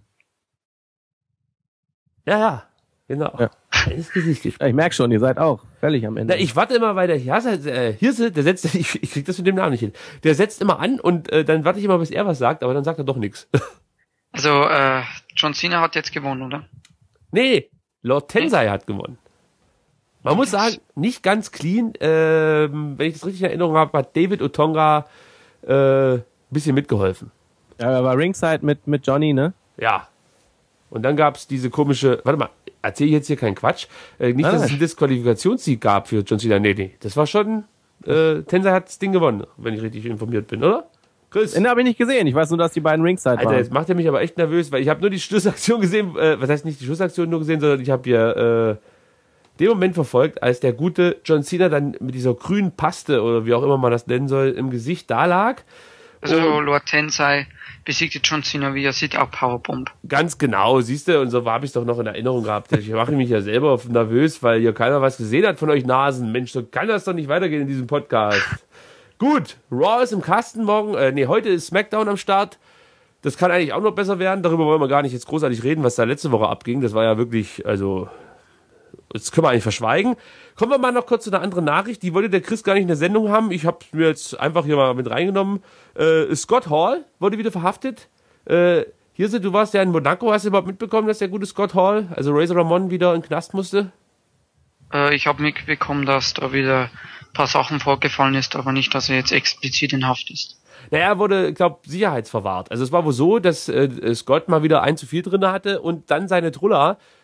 Ja, genau. Ja. Ins Gesicht gespuckt. Ja, ich merke schon, ihr seid auch völlig am Ende. Na, ich warte immer, weil der Hirse, der setzt, ich krieg das mit dem Namen nicht hin. Der setzt immer an und dann warte ich immer, bis er was sagt, aber dann sagt er doch nichts. Also, John Cena hat jetzt gewonnen, oder? Nee, Lord Tensai hat gewonnen. Man muss sagen, nicht ganz clean. Wenn ich das richtig in Erinnerung habe, hat David Otunga ein bisschen mitgeholfen. Ja, er war Ringside mit Johnny, ne? Ja. Und dann gab's diese komische, warte mal, erzähle ich jetzt hier keinen Quatsch. Nicht, dass es einen Disqualifikationssieg gab für John Cena. Nee. Das war schon, Tensai hat das Ding gewonnen, wenn ich richtig informiert bin, oder? Chris? Den habe ich nicht gesehen. Ich weiß nur, dass die beiden Ringside Alter, waren. jetzt macht er mich aber echt nervös, weil ich habe nur die Schlussaktion gesehen, was heißt nicht die Schlussaktion nur gesehen, sondern ich habe hier den Moment verfolgt, als der gute John Cena dann mit dieser grünen Paste oder wie auch immer man das nennen soll, im Gesicht da lag. Also Lord Tensai besiegte John Cena via Sit-Out-Powerbomb. Ganz genau, siehst du, und so habe ich es doch noch in Erinnerung gehabt. Ich mache mich ja selber nervös, weil hier keiner was gesehen hat von euch Nasen. Mensch, so kann das doch nicht weitergehen in diesem Podcast. Gut, Raw ist im Kasten morgen, heute ist SmackDown am Start. Das kann eigentlich auch noch besser werden. Darüber wollen wir gar nicht jetzt großartig reden, was da letzte Woche abging. Das war ja wirklich, also, das können wir eigentlich verschweigen. Kommen wir mal noch kurz zu einer anderen Nachricht. Die wollte der Chris gar nicht in der Sendung haben. Ich habe mir jetzt einfach hier mal mit reingenommen. Scott Hall wurde wieder verhaftet. Du warst ja in Monaco. Hast du überhaupt mitbekommen, dass der gute Scott Hall, also Razor Ramon, wieder in den Knast musste? Ich habe mitbekommen, dass da wieder ein paar Sachen vorgefallen ist, aber nicht, dass er jetzt explizit in Haft ist. Naja, er wurde, ich glaube, sicherheitsverwahrt. Also es war wohl so, dass Scott mal wieder 1 zu 4 drin hatte und dann seine Trulla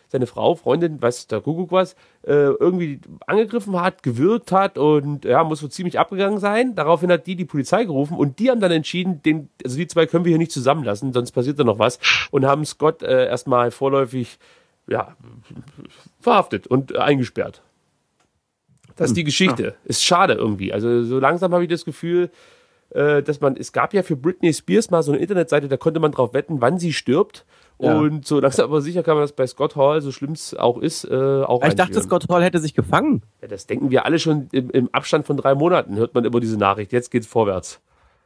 seine Frau, Freundin, weiß der Kuckuck was, irgendwie angegriffen hat, gewürgt hat und ja, muss wohl ziemlich abgegangen sein. Daraufhin hat die Polizei gerufen und die haben dann entschieden, also die zwei können wir hier nicht zusammenlassen, sonst passiert da noch was und haben Scott erstmal vorläufig verhaftet und eingesperrt. Das ist die Geschichte. Ist schade irgendwie. Also so langsam habe ich das Gefühl, dass es gab ja für Britney Spears mal so eine Internetseite, da konnte man drauf wetten, wann sie stirbt. Ja. Und so langsam aber sicher kann man das bei Scott Hall, so schlimm es auch ist, auch Ich dachte, Scott Hall hätte sich gefangen. Ja, das denken wir alle schon im Abstand von 3 Monaten, hört man immer diese Nachricht. Jetzt geht's vorwärts.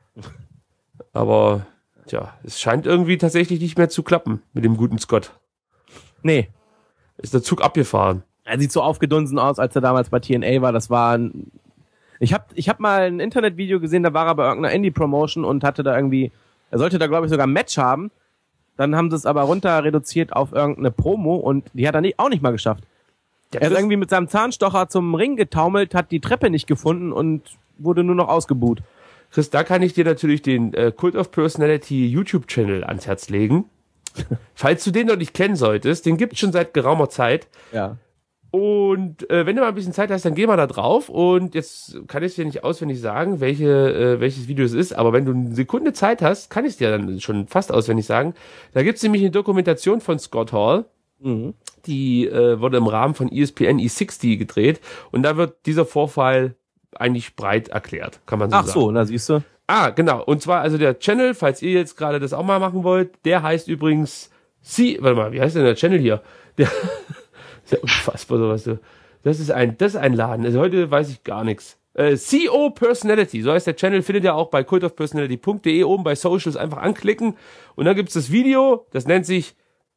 Aber, tja, es scheint irgendwie tatsächlich nicht mehr zu klappen mit dem guten Scott. Nee. Ist der Zug abgefahren. Er sieht so aufgedunsen aus, als er damals bei TNA war. Das war Ich hab mal ein Internetvideo gesehen, da war er bei irgendeiner Indie-Promotion und hatte da irgendwie, er sollte da glaube ich sogar ein Match haben. Dann haben sie es aber runter reduziert auf irgendeine Promo und die hat er auch nicht mal geschafft. Er ist irgendwie mit seinem Zahnstocher zum Ring getaumelt, hat die Treppe nicht gefunden und wurde nur noch ausgebuht. Chris, da kann ich dir natürlich den Cult of Personality YouTube-Channel ans Herz legen. Falls du den noch nicht kennen solltest, den gibt's schon seit geraumer Zeit. Ja. Und wenn du mal ein bisschen Zeit hast, dann geh mal da drauf. Und jetzt kann ich dir nicht auswendig sagen, welches Video es ist, aber wenn du eine Sekunde Zeit hast, kann ich es dir dann schon fast auswendig sagen. Da gibt's nämlich eine Dokumentation von Scott Hall. Mhm. Die wurde im Rahmen von ESPN E60 gedreht. Und da wird dieser Vorfall eigentlich breit erklärt, kann man so sagen. Ach so, na siehst du. Ah, genau. Und zwar also der Channel, falls ihr jetzt gerade das auch mal machen wollt, der heißt übrigens warte mal, wie heißt denn der Channel hier? Der ist ja unfassbar sowas. Das ist ein Laden. Also heute weiß ich gar nichts. CO Personality, so heißt der Channel, findet ihr auch bei cultofpersonality.de oben bei Socials einfach anklicken und dann gibt's das Video, das nennt sich,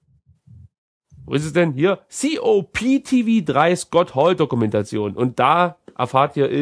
wo ist es denn? Hier, COPTV3 Scott Hall Dokumentation und da erfahrt ihr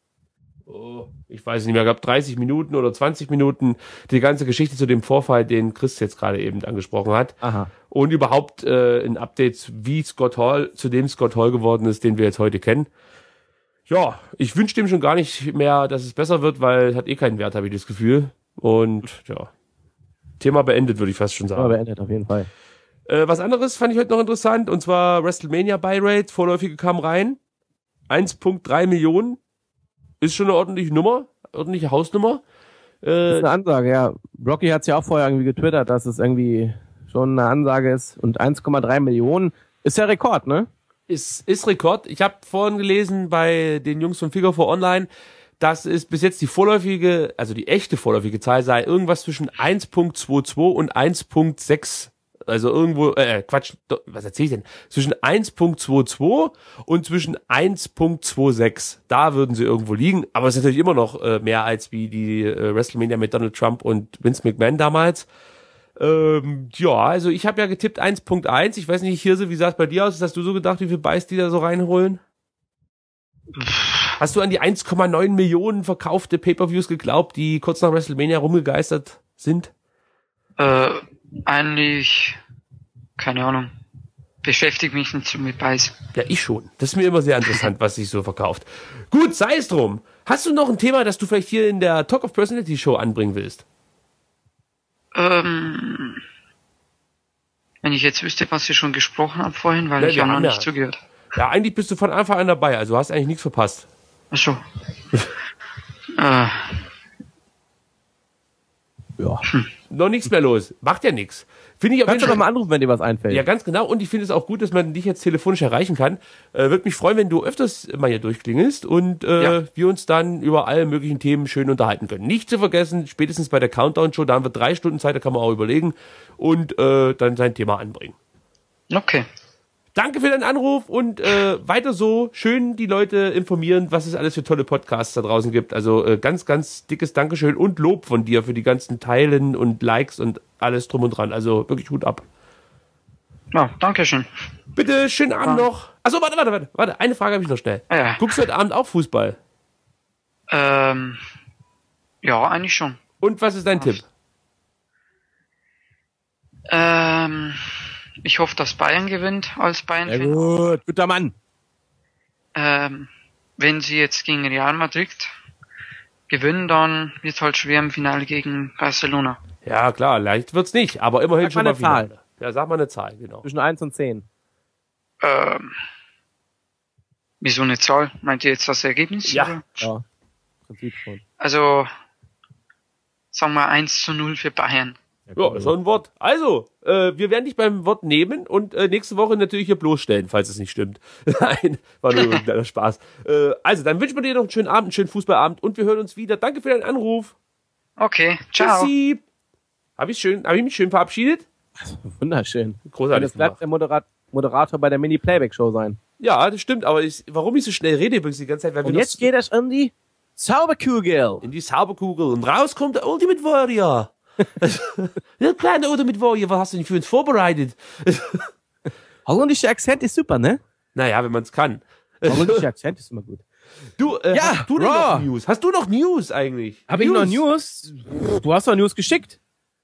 ich weiß nicht mehr, gab 30 Minuten oder 20 Minuten die ganze Geschichte zu dem Vorfall, den Chris jetzt gerade eben angesprochen hat. Aha. Und überhaupt ein Update, wie Scott Hall zu dem Scott Hall geworden ist, den wir jetzt heute kennen. Ja, ich wünsche dem schon gar nicht mehr, dass es besser wird, weil hat keinen Wert, habe ich das Gefühl. Und ja, Thema beendet, würde ich fast schon sagen. Thema beendet, auf jeden Fall. Was anderes fand ich heute noch interessant, und zwar WrestleMania Buy Rate, vorläufige kam rein. 1,3 Millionen. Ist schon eine ordentliche Nummer, ordentliche Hausnummer. Das ist eine Ansage, ja. Rocky hat es ja auch vorher irgendwie getwittert, dass es irgendwie schon eine Ansage ist. Und 1,3 Millionen ist ja Rekord, ne? Ist Rekord. Ich habe vorhin gelesen bei den Jungs von Figure 4 Online, dass es bis jetzt die vorläufige, also die echte vorläufige Zahl sei irgendwas zwischen 1,22 und 1,6. Also irgendwo, was erzähl ich denn? Zwischen 1,22 und zwischen 1,26. Da würden sie irgendwo liegen. Aber es ist natürlich immer noch mehr als wie die WrestleMania mit Donald Trump und Vince McMahon damals. Ja, also ich habe ja getippt 1,1. Ich weiß nicht, Hirse, wie sah es bei dir aus? Hast du so gedacht, wie viel Beiß die da so reinholen? Hast du an die 1,9 Millionen verkaufte Pay-Per-Views geglaubt, die kurz nach WrestleMania rumgegeistert sind? Eigentlich, keine Ahnung. Beschäftigt mich nicht so mit Beiß. Ja, ich schon. Das ist mir immer sehr interessant, was sich so verkauft. Gut, sei es drum. Hast du noch ein Thema, das du vielleicht hier in der Talk of Personality Show anbringen willst? Wenn ich jetzt wüsste, was ihr schon gesprochen habt vorhin, weil ich ja noch nicht zugehört. Ja, eigentlich bist du von Anfang an dabei, also hast eigentlich nichts verpasst. Ach so. Ja. Noch nichts mehr los. Macht ja nichts. Finde ich auf jeden Kannst du Fall doch mal anrufen, wenn dir was einfällt. Ja, ganz genau. Und ich finde es auch gut, dass man dich jetzt telefonisch erreichen kann. Würde mich freuen, wenn du öfters mal hier durchklingelst und wir uns dann über alle möglichen Themen schön unterhalten können. Nicht zu vergessen, spätestens bei der Countdown-Show, da haben wir 3 Stunden Zeit, da kann man auch überlegen und dann sein Thema anbringen. Okay. Danke für deinen Anruf und weiter so. Schön die Leute informieren, was es alles für tolle Podcasts da draußen gibt. Also ganz, ganz dickes Dankeschön und Lob von dir für die ganzen Teilen und Likes und alles drum und dran. Also wirklich Hut ab. Ja, Dankeschön. Bitte, schönen Abend noch. Achso, warte. Eine Frage habe ich noch schnell. Ja. Guckst du heute Abend auch Fußball? Ja, eigentlich schon. Und was ist dein Tipp? Ich hoffe, dass Bayern gewinnt als Bayern-Fan. Ja, gut, guter Mann. Wenn sie jetzt gegen Real Madrid gewinnen, dann wird es halt schwer im Finale gegen Barcelona. Ja, klar, leicht wird's nicht, aber immerhin Sag schon mal mal eine Zahl. Finale. Ja, sag mal eine Zahl, genau. Zwischen 1 und 10. Wieso eine Zahl? Meint ihr jetzt das Ergebnis? Ja. Oder? Ja, im Prinzip schon. Also, sagen wir 1:0 für Bayern. Ja, so ein Wort. Also, wir werden dich beim Wort nehmen und nächste Woche natürlich hier bloßstellen, falls es nicht stimmt. Nein, war nur ein kleiner Spaß. Also, dann wünschen wir dir noch einen schönen Abend, einen schönen Fußballabend und wir hören uns wieder. Danke für deinen Anruf. Okay, ciao. Tschüssi. Hab ich mich schön verabschiedet? Wunderschön. Großartig Das bleibt gemacht. der Moderator bei der Mini-Playback-Show sein. Ja, das stimmt, aber warum ich so schnell rede übrigens die ganze Zeit, weil Und wir jetzt geht es in die Zauberkugel. in die Zauberkugel und raus kommt der Ultimate Warrior. Der kleine Ultimate Warrior, was hast du denn für uns vorbereitet? Holländischer Akzent ist super, ne? Naja, wenn man es kann. Holländischer Akzent ist immer gut. Du, Ja, hast du denn Raw. noch News? Hast du noch News eigentlich? Habe ich noch News? Du hast doch News geschickt.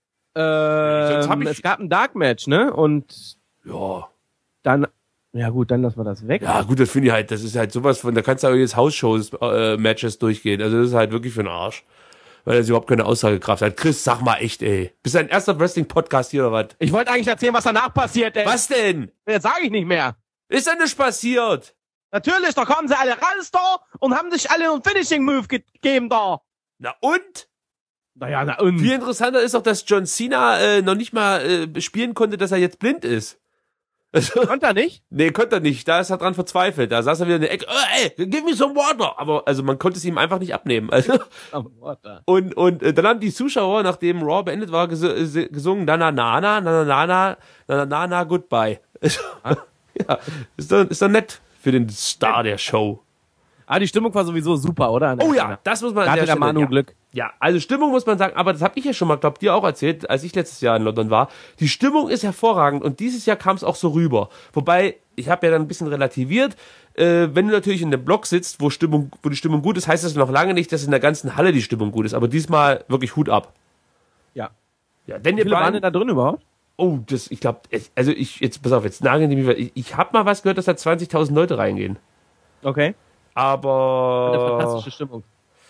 hab ich- Es gab ein Dark Match, ne? Und Ja. dann, ja gut, dann lassen wir das weg. Ja, gut, das finde ich halt, das ist halt sowas von, da kannst du aber jetzt Hausshows, Matches durchgehen. Also das ist halt wirklich für den Arsch. Weil das überhaupt keine Aussagekraft hat. Chris, sag mal echt, ey. Bist du ein erster Wrestling-Podcast hier oder was? Ich wollte eigentlich erzählen, was danach passiert, ey. Was denn? Jetzt sage ich nicht mehr. Ist denn nicht passiert? Natürlich, da kommen sie alle raus da und haben sich alle einen Finishing-Move gegeben da. Na und? Naja, na und. Viel interessanter ist auch, dass John Cena noch nicht mal spielen konnte, dass er jetzt blind ist. Konnte er nicht? Nee, konnte er nicht. Da ist er dran verzweifelt. Da saß er wieder in der Ecke. Ey, give me some water. Aber also man konnte es ihm einfach nicht abnehmen. Also, und dann haben die Zuschauer, nachdem Raw beendet war, gesungen na na na na na na na na na na goodbye. Ja, ist doch nett für den Star der Show. Ah, die Stimmung war sowieso super, oder? Oh ja, das muss man Da an hatte der Stelle- Manu ja. Glück. Ja, also Stimmung muss man sagen, aber das habe ich ja schon mal, glaub dir auch erzählt, als ich letztes Jahr in London war. Die Stimmung ist hervorragend und dieses Jahr kam es auch so rüber. Wobei, ich habe ja dann ein bisschen relativiert, wenn du natürlich in dem Block sitzt, wo die Stimmung gut ist, heißt das noch lange nicht, dass in der ganzen Halle die Stimmung gut ist. Aber diesmal wirklich Hut ab. Ja. Ja, denn Wie viele waren denn da drin überhaupt? Oh, ich glaube, jetzt pass auf, jetzt nageln die mich, ich habe mal was gehört, dass da 20.000 Leute reingehen. Okay. Eine Aber fantastische Stimmung.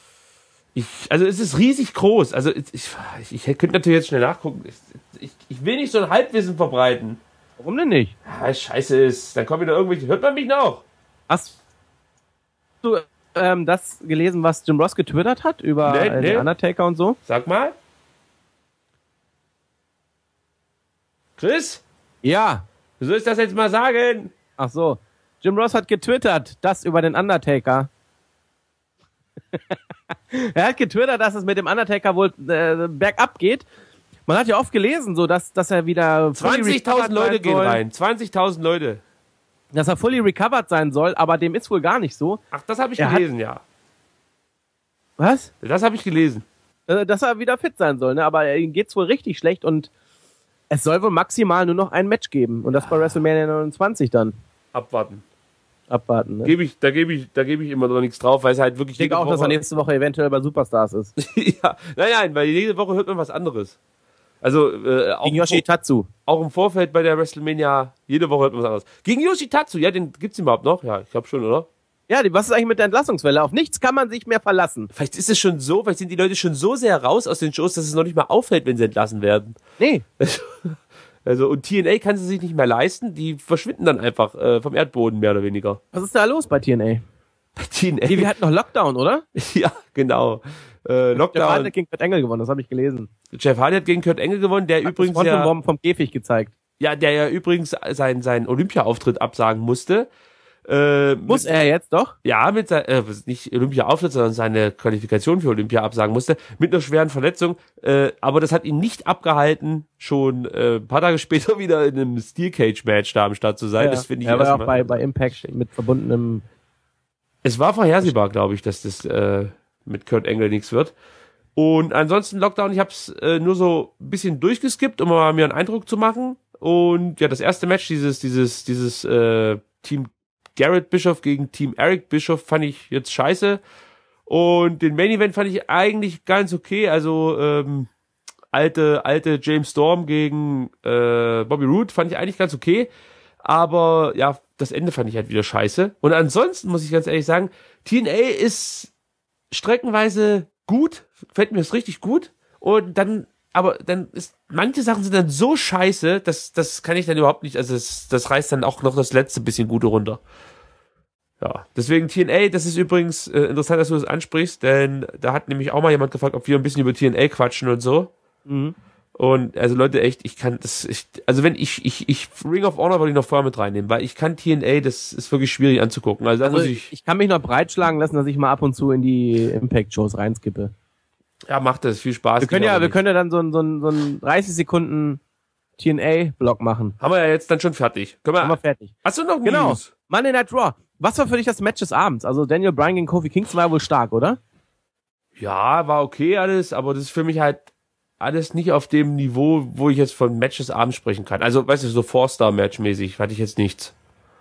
also es ist riesig groß. Also ich könnte natürlich jetzt schnell nachgucken. Ich will nicht so ein Halbwissen verbreiten. Warum denn nicht? Ah, scheiße ist. Dann kommen wieder irgendwelche. Hört man mich noch? Hast du das gelesen, was Jim Ross getwittert hat über Nee. den Undertaker und so? Sag mal. Chris? Ja. Du sollst das jetzt mal sagen. Ach so. Jim Ross hat getwittert, das über den Undertaker. Er hat getwittert, dass es mit dem Undertaker wohl bergab geht. Man hat ja oft gelesen, so dass er wieder fully 20.000 recovered Leute sein gehen soll, rein. 20.000 Leute. dass er fully recovered sein soll, aber dem ist wohl gar nicht so. Ach, das habe ich Er hat- gelesen, ja. Was? Das habe ich gelesen. Dass er wieder fit sein soll, ne? Aber ihm geht's wohl richtig schlecht und es soll wohl maximal nur noch ein Match geben und das bei WrestleMania 29 dann. Abwarten. Abwarten, ne? Da gebe ich immer noch nichts drauf, weil es halt wirklich Ich denke auch, dass er nächste Woche eventuell bei Superstars ist. ja, nein, weil jede Woche hört man was anderes. Also auch, Gegen Yoshitatsu. auch im Vorfeld bei der WrestleMania, jede Woche hört man was anderes. Gegen Yoshitatsu, ja, den gibt's überhaupt noch? Ja, ich glaube schon, oder? Ja, was ist eigentlich mit der Entlassungswelle? Auf nichts kann man sich mehr verlassen. Vielleicht ist es schon so, vielleicht sind die Leute schon so sehr raus aus den Shows, dass es noch nicht mal auffällt, wenn sie entlassen werden. Nee. Also, und TNA kann sie sich nicht mehr leisten, die verschwinden dann einfach vom Erdboden, mehr oder weniger. Was ist da los bei TNA? Bei TNA. Wir hatten noch Lockdown, oder? ja, genau. Der Lockdown. hat gegen Kurt Engel gewonnen, das habe ich gelesen. Jeff Hardy hat gegen Kurt Engel gewonnen, der übrigens Übrigens vom Käfig gezeigt. der ja übrigens seinen Olympia-Auftritt absagen musste. Muss er jetzt doch? Ja, mit nicht Olympia-Auftritt, sondern seine Qualifikation für Olympia absagen musste, mit einer schweren Verletzung. Aber das hat ihn nicht abgehalten, schon ein paar Tage später wieder in einem Steel Cage-Match da am Start zu sein. Ja. Das finde ich Er war ja auch erstmal- bei Impact mit verbundenem. Es war vorhersehbar, glaube ich, dass das mit Kurt Angle nichts wird. Und ansonsten Lockdown, ich habe es nur so ein bisschen durchgeskippt, um mal mir einen Eindruck zu machen. Und ja, das erste Match, dieses Team Garrett Bischoff gegen Team Eric Bischoff fand ich jetzt scheiße. Und den Main Event fand ich eigentlich ganz okay. Also alte James Storm gegen Bobby Roode fand ich eigentlich ganz okay. Aber ja, das Ende fand ich halt wieder scheiße. Und ansonsten muss ich ganz ehrlich sagen, TNA ist streckenweise gut, fällt mir das richtig gut. Und dann aber dann manche Sachen sind dann so scheiße, das kann ich dann überhaupt nicht, also das reißt dann auch noch das letzte bisschen Gute runter. Ja, deswegen TNA, das ist übrigens interessant, dass du das ansprichst, denn da hat nämlich auch mal jemand gefragt, ob wir ein bisschen über TNA quatschen und so. Mhm. Und also Leute, echt, also wenn ich Ring of Honor würde ich noch vorher mit reinnehmen, weil ich kann TNA, das ist wirklich schwierig anzugucken. Also da muss ich kann mich noch breitschlagen lassen, dass ich mal ab und zu in die Impact-Shows reinskippe. Ja, macht das, viel Spaß. Wir können ja dann so einen 30 Sekunden TNA-Block machen. Haben wir ja jetzt dann schon fertig. Haben wir fertig. Hast du noch Genau. News? Monday Night Raw. Was war für dich das Match des Abends? Also Daniel Bryan gegen Kofi Kingston war wohl stark, oder? Ja, war okay alles, aber das ist für mich halt alles nicht auf dem Niveau, wo ich jetzt von Match des Abends sprechen kann. Also, weißt du, so 4-Star-Match-mäßig hatte ich jetzt nichts.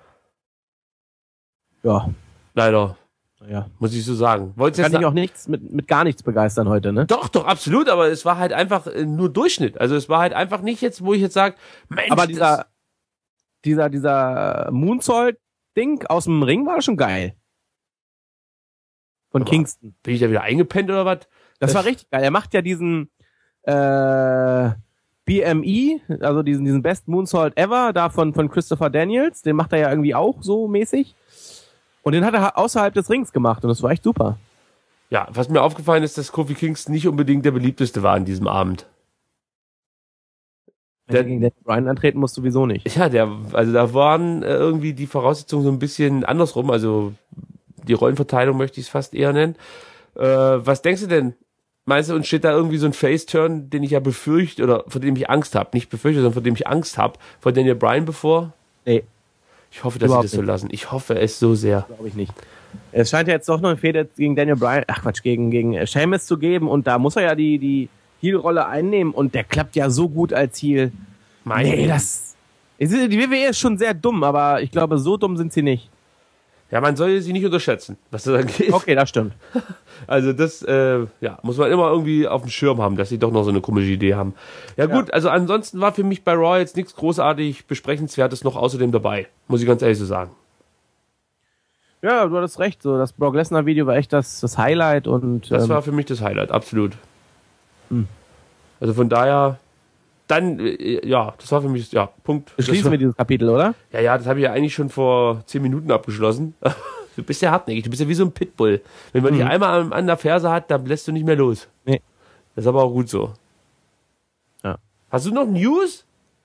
Ja. Leider. Ja. Muss ich so sagen. Kann dich auch nichts mit gar nichts begeistern heute, ne? Doch, absolut, aber es war halt einfach nur Durchschnitt. Also es war halt einfach nicht jetzt, wo ich jetzt sage, Mensch, aber dieser Moonsault-Ding aus dem Ring war schon geil. Von Kingston. Bin ich da wieder eingepennt oder was? Das war richtig geil. Er macht ja diesen BME, also diesen Best Moonsault Ever, da von Christopher Daniels, den macht er ja irgendwie auch so mäßig. Und den hat er außerhalb des Rings gemacht und das war echt super. Ja, was mir aufgefallen ist, dass Kofi Kingston nicht unbedingt der beliebteste war an diesem Abend. Wenn er gegen Daniel Bryan antreten muss, sowieso nicht. Ja, also da waren irgendwie die Voraussetzungen so ein bisschen andersrum, also die Rollenverteilung möchte ich es fast eher nennen. Was denkst du denn? Meinst du, uns steht da irgendwie so ein Face-Turn, den ich ja befürchte, oder vor dem ich Angst habe, nicht befürchte, sondern vor dem ich Angst habe, vor Daniel Bryan bevor? Nee. Ich hoffe, dass sie das so lassen. Ich hoffe es so sehr. Glaube ich nicht. Es scheint ja jetzt doch noch eine Fehde gegen Daniel Bryan, gegen Sheamus zu geben und da muss er ja die Heel-Rolle einnehmen und der klappt ja so gut als Heel. Die WWE ist schon sehr dumm, aber ich glaube, so dumm sind sie nicht. Ja, man soll sie nicht unterschätzen, was das angeht. Okay, das stimmt. Also das, muss man immer irgendwie auf dem Schirm haben, dass sie doch noch so eine komische Idee haben. Ja gut, also ansonsten war für mich bei Raw jetzt nichts großartig Besprechenswertes noch außerdem dabei. Muss ich ganz ehrlich so sagen. Ja, du hattest recht. So, das Brock Lesnar Video war echt das Highlight und das war für mich das Highlight, absolut. Also von daher, dann, das war für mich, Punkt. Schließen wir dieses Kapitel, oder? Ja, das habe ich ja eigentlich schon vor 10 Minuten abgeschlossen. Du bist ja hartnäckig, du bist ja wie so ein Pitbull. Wenn man dich einmal an der Ferse hat, dann lässt du nicht mehr los. Nee. Das ist aber auch gut so. Ja. Hast du noch News?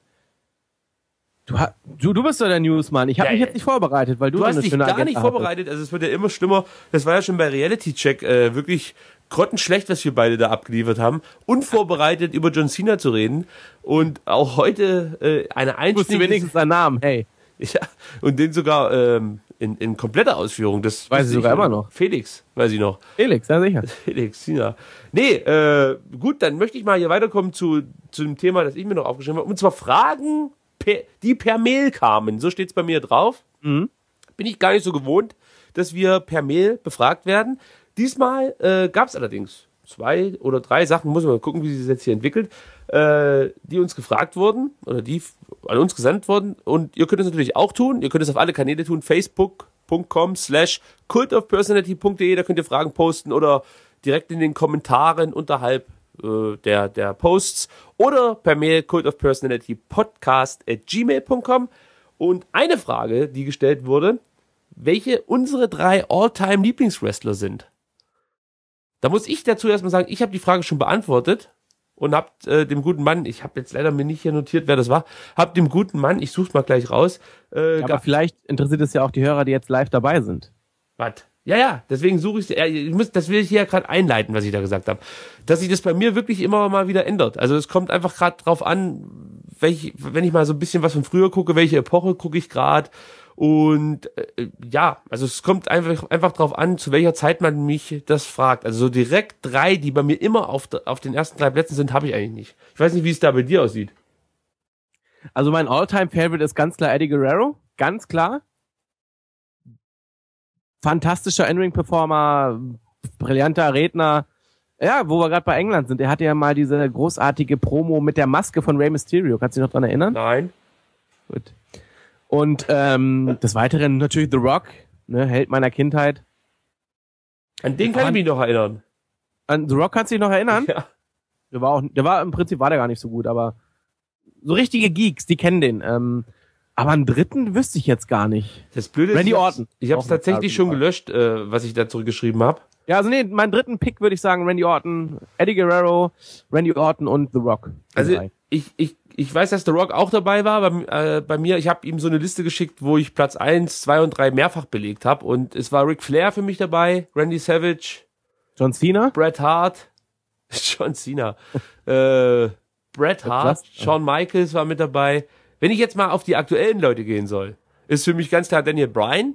Du bist doch der Newsmann. Ich habe mich jetzt nicht vorbereitet, weil du hast eine dich schöne gar Agenda nicht vorbereitet. Also es wird ja immer schlimmer. Das war ja schon bei Reality Check wirklich grottenschlecht, was wir beide da abgeliefert haben. Unvorbereitet über John Cena zu reden. Und auch heute eine Einstellung. Du wenigstens seinen Namen, hey. Ja, und den sogar in kompletter Ausführung. Das weiß ich sogar immer noch. Felix, weiß ich noch. Felix, ja sicher. Felix, Cena. Nee, gut, dann möchte ich mal hier weiterkommen zu dem Thema, das ich mir noch aufgeschrieben habe. Und zwar Fragen, die per Mail kamen. So steht's bei mir drauf. Bin ich gar nicht so gewohnt, dass wir per Mail befragt werden. Diesmal gab es allerdings 2 oder 3 Sachen, muss man mal gucken, wie sich das jetzt hier entwickelt, die uns gefragt wurden oder die an uns gesandt wurden. Und ihr könnt es natürlich auch tun. Ihr könnt es auf alle Kanäle tun. Facebook.com/cultofpersonality.de. Da könnt ihr Fragen posten oder direkt in den Kommentaren unterhalb der Posts oder per Mail cultofpersonalitypodcast@gmail.com. Und eine Frage, die gestellt wurde, welche unsere 3 All-Time Lieblingswrestler sind. Da muss ich dazu erstmal sagen, ich habe die Frage schon beantwortet und hab dem guten Mann, ich habe jetzt leider mir nicht hier notiert, wer das war, hab dem guten Mann, ich such's mal gleich raus. Aber vielleicht interessiert es ja auch die Hörer, die jetzt live dabei sind. Was? Ja, deswegen suche ich das will ich hier gerade einleiten, was ich da gesagt habe. Dass sich das bei mir wirklich immer mal wieder ändert. Also es kommt einfach gerade drauf an, wenn ich mal so ein bisschen was von früher gucke, welche Epoche gucke ich gerade. Und also es kommt einfach drauf an, zu welcher Zeit man mich das fragt. Also so direkt 3, die bei mir immer auf den ersten 3 Plätzen sind, habe ich eigentlich nicht. Ich weiß nicht, wie es da bei dir aussieht. Also mein All-Time-Favorite ist ganz klar Eddie Guerrero, ganz klar. Fantastischer In-Ring-Performer, brillanter Redner. Ja, wo wir gerade bei England sind, er hatte ja mal diese großartige Promo mit der Maske von Rey Mysterio. Kannst du dich noch dran erinnern? Nein. Gut. Und des Weiteren natürlich The Rock, ne, Held meiner Kindheit. An den kann ich mich noch erinnern. An The Rock kannst du dich noch erinnern? Ja. Der war im Prinzip gar nicht so gut, aber so richtige Geeks, die kennen den. Aber einen dritten wüsste ich jetzt gar nicht. Das Blöde ist, Randy Orton. Ich habe es tatsächlich schon gelöscht, was ich da zurückgeschrieben habe. Ja, also nee, meinen dritten Pick würde ich sagen, Randy Orton, Eddie Guerrero, Randy Orton und The Rock. Also ich weiß, dass The Rock auch dabei war. Bei mir, ich habe ihm so eine Liste geschickt, wo ich Platz 1, 2 und 3 mehrfach belegt habe. Und es war Ric Flair für mich dabei, Randy Savage, John Cena, Bret Hart, John Cena, Bret Hart, Shawn Michaels war mit dabei. Wenn ich jetzt mal auf die aktuellen Leute gehen soll, ist für mich ganz klar Daniel Bryan.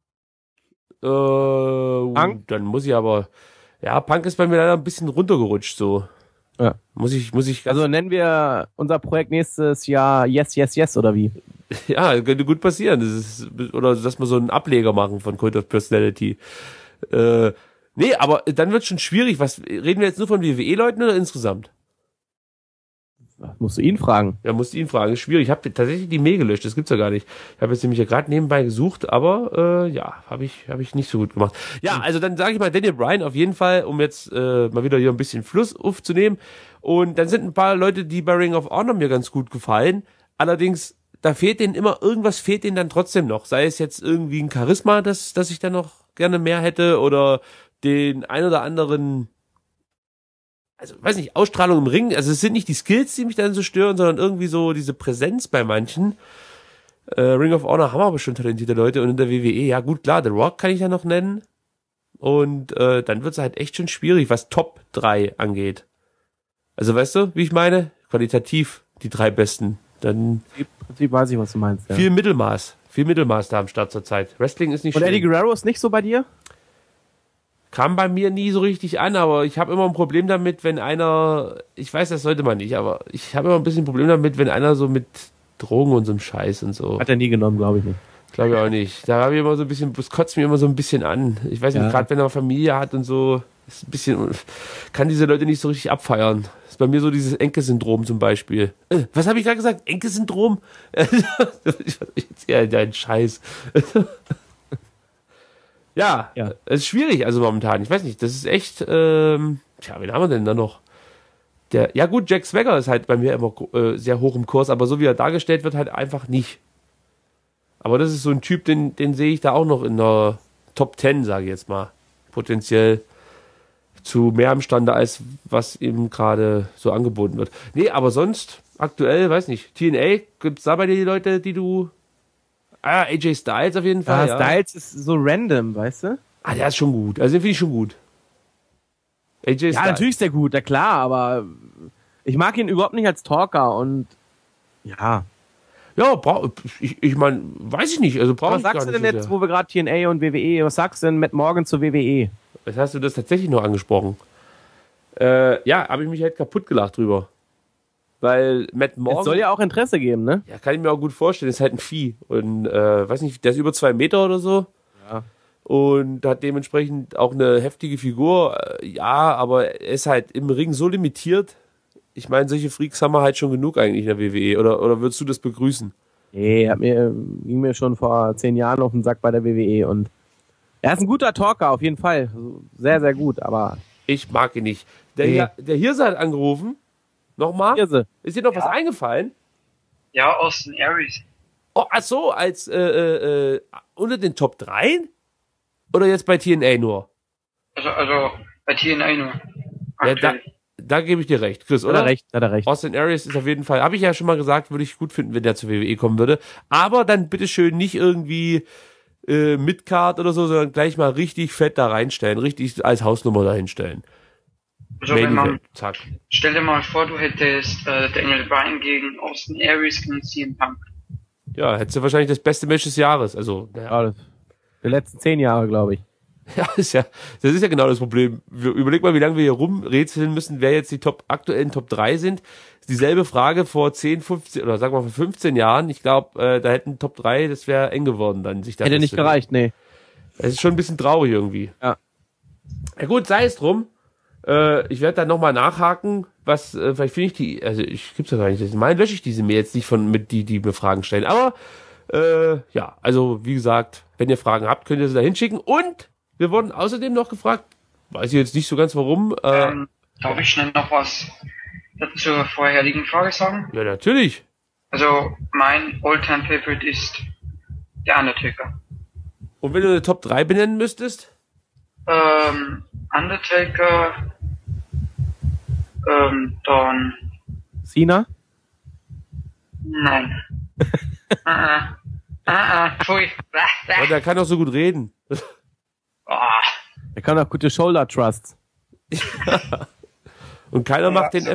Punk? Dann muss ich aber, ja, Punk ist bei mir leider ein bisschen runtergerutscht, so. Ja. Muss ich Also nennen wir unser Projekt nächstes Jahr Yes, Yes, Yes oder wie? ja, könnte gut passieren. Oder dass wir so einen Ableger machen von Cult of Personality. Nee, aber dann wird schon schwierig. Was reden wir jetzt nur von WWE-Leuten oder insgesamt? Musst du ihn fragen. Ja, musst du ihn fragen. Ist schwierig. Ich habe tatsächlich die Mail gelöscht. Das gibt's ja gar nicht. Ich habe jetzt nämlich ja gerade nebenbei gesucht, aber ja, habe ich nicht so gut gemacht. Ja, also dann sage ich mal Daniel Bryan auf jeden Fall, um jetzt mal wieder hier ein bisschen Fluss aufzunehmen. Und dann sind ein paar Leute, die bei Ring of Honor mir ganz gut gefallen. Allerdings, da fehlt denen immer, irgendwas fehlt denen dann trotzdem noch. Sei es jetzt irgendwie ein Charisma, das ich dann noch gerne mehr hätte, oder den ein oder anderen, also weiß nicht, Ausstrahlung im Ring. Also es sind nicht die Skills, die mich dann so stören, sondern irgendwie so diese Präsenz bei manchen. Ring of Honor haben aber schon talentierte Leute, und in der WWE, ja gut, klar, The Rock kann ich ja noch nennen. Und dann wird's halt echt schon schwierig, was Top 3 angeht. Also weißt du, wie ich meine? Qualitativ die 3 Besten. Dann Im Prinzip weiß ich, was du meinst. Ja. viel Mittelmaß da am Start zur Zeit. Wrestling ist nicht Und schlimm. Eddie Guerrero ist nicht so bei dir? Kam bei mir nie so richtig an, aber ich habe immer ein Problem damit, wenn einer, ich weiß, das sollte man nicht, aber ich habe immer ein bisschen ein Problem damit, wenn einer so mit Drogen und so einem Scheiß und so. Hat er nie genommen, glaube ich nicht. Glaube ich auch nicht. Da habe ich immer so ein bisschen, das kotzt mir immer so ein bisschen an. Ich weiß nicht, Ja. gerade wenn er Familie hat und so, ist ein bisschen, kann diese Leute nicht so richtig abfeiern. Das ist bei mir so dieses Enke-Syndrom zum Beispiel. Was habe ich gerade gesagt? Enke-Syndrom? Ja, dein Scheiß. Ja, Ja. es ist schwierig, also momentan. Ich weiß nicht, das ist echt, wen haben wir denn da noch? Ja gut, Jack Swagger ist halt bei mir immer sehr hoch im Kurs, aber so wie er dargestellt wird, halt einfach nicht. Aber das ist so ein Typ, den sehe ich da auch noch in der Top 10, sage ich jetzt mal. Potenziell zu mehr imstande, als was ihm gerade so angeboten wird. Nee, aber sonst, aktuell, weiß nicht, TNA, gibt's da bei dir die Leute, die du... AJ Styles auf jeden Fall, ja. Styles ist so random, weißt du? Der ist schon gut. Also den finde ich schon gut. AJ Styles. Ja, natürlich ist der gut, na klar, aber ich mag ihn überhaupt nicht als Talker und ja. Ja, ich meine, weiß ich nicht. Also brauche Was ich gar sagst du nicht denn so jetzt, sehr. wo wir gerade TNA und WWE, was sagst du denn Matt Morgan zur WWE? Jetzt hast du das tatsächlich noch angesprochen. Ja, habe ich mich halt kaputt gelacht drüber. Weil Matt Morgan... Es soll ja auch Interesse geben, ne? Ja, kann ich mir auch gut vorstellen. Ist halt ein Vieh. Und, weiß nicht, der ist über 2 Meter oder so. Ja. Und hat dementsprechend auch eine heftige Figur. Ja, aber er ist halt im Ring so limitiert. Ich meine, solche Freaks haben wir halt schon genug eigentlich in der WWE. Oder würdest du das begrüßen? Nee, ging mir schon vor 10 Jahren auf den Sack bei der WWE und er ist ein guter Talker, auf jeden Fall. Sehr, sehr gut, aber... Ich mag ihn nicht. Der Hirse hat angerufen. Nochmal? Hirse. Ist dir noch was eingefallen? Ja, Austin Aries. Oh, ach so, als unter den Top 3? Oder jetzt bei TNA nur? Also bei TNA nur. Ja, Aktuell. da gebe ich dir recht, Chris, Hat oder? er recht. Austin Aries ist auf jeden Fall, habe ich ja schon mal gesagt, würde ich gut finden, wenn der zur WWE kommen würde. Aber dann bitteschön nicht irgendwie Midcard oder so, sondern gleich mal richtig fett da reinstellen, richtig als Hausnummer da hinstellen. Also wenn man, Event, zack. stell dir mal vor, du hättest Daniel Bryan gegen Austin Aries gegen CM Punk. Ja, hättest du wahrscheinlich das beste Match des Jahres. Also, Ja, das, der letzten 10 Jahre, glaube ich. das ist ja genau das Problem. Überleg mal, wie lange wir hier rumrätseln müssen, wer jetzt die aktuellen Top 3 sind. Dieselbe Frage vor 10, 15 oder sagen wir vor 15 Jahren. Ich glaube, da hätten Top 3, das wäre eng geworden dann. Sich da Hätte nicht festzulegen. gereicht, nee. Es ist schon ein bisschen traurig irgendwie. Ja. Ja gut, sei es drum. Ich werde da nochmal nachhaken, was, vielleicht finde ich die, also ich gibt's ja gar nicht. Mal lösche ich diese mir jetzt nicht die mir Fragen stellen. Aber ja, also wie gesagt, wenn ihr Fragen habt, könnt ihr sie da hinschicken. Und wir wurden außerdem noch gefragt, weiß ich jetzt nicht so ganz warum. Darf ich schnell noch was zur vorherigen Frage sagen? Ja, natürlich. Also, mein All-Time-Favorite ist der Undertaker. Und wenn du eine Top 3 benennen müsstest? Undertaker, dann, Cena? nein. Pfui. Ja, der kann doch so gut reden. Ah, Er kann auch gute Shoulder Trusts. Und keiner macht den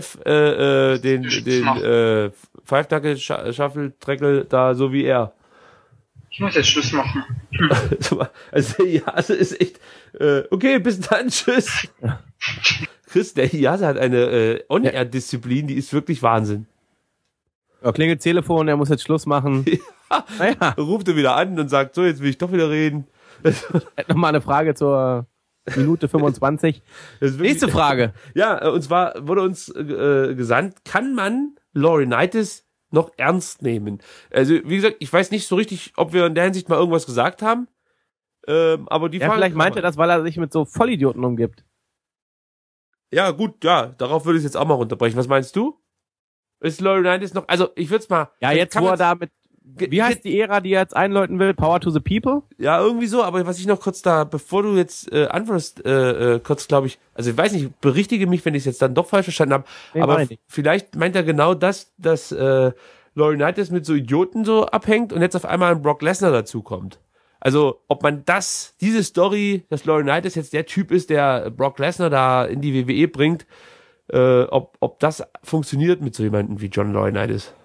Five-Knuckle-Shuffle-Treckle da so wie er. ich muss jetzt Schluss machen. Also, ja, also ist echt, okay, bis dann, tschüss. Chris, der Iase hat eine On-Air-Disziplin, die ist wirklich Wahnsinn. Ja, klingelt Telefon, er muss jetzt Schluss machen. Naja, Ruft er wieder an und sagt, so, jetzt will ich doch wieder reden. nochmal eine Frage zur Minute 25. Das ist wirklich- Nächste Frage. Ja, und zwar wurde uns gesandt, kann man Laurinaitis noch ernst nehmen? Also, wie gesagt, ich weiß nicht so richtig, ob wir in der Hinsicht mal irgendwas gesagt haben. Aber die Ja, Frage vielleicht kann meint er man. das, weil er sich mit so Vollidioten umgibt. Ja, gut, ja, darauf würde ich jetzt auch mal runterbrechen. Was meinst du? Ist Laurinaitis noch, also ich würde es mal. Ja, jetzt kann wo er man's- da mit, wie heißt die Ära, die er jetzt einläuten will? Power to the People? Ja, irgendwie so, aber was ich noch kurz da, bevor du jetzt antwortest, kurz glaube ich, also ich weiß nicht, berichtige mich, wenn ich es jetzt dann doch falsch verstanden habe, Nee, aber meine ich. vielleicht meint er genau das, dass Laurinaitis mit so Idioten so abhängt und jetzt auf einmal ein Brock Lesnar dazukommt. Also, ob man diese Story, dass Laurinaitis jetzt der Typ ist, der Brock Lesnar da in die WWE bringt, ob das funktioniert mit so jemandem wie John Laurinaitis.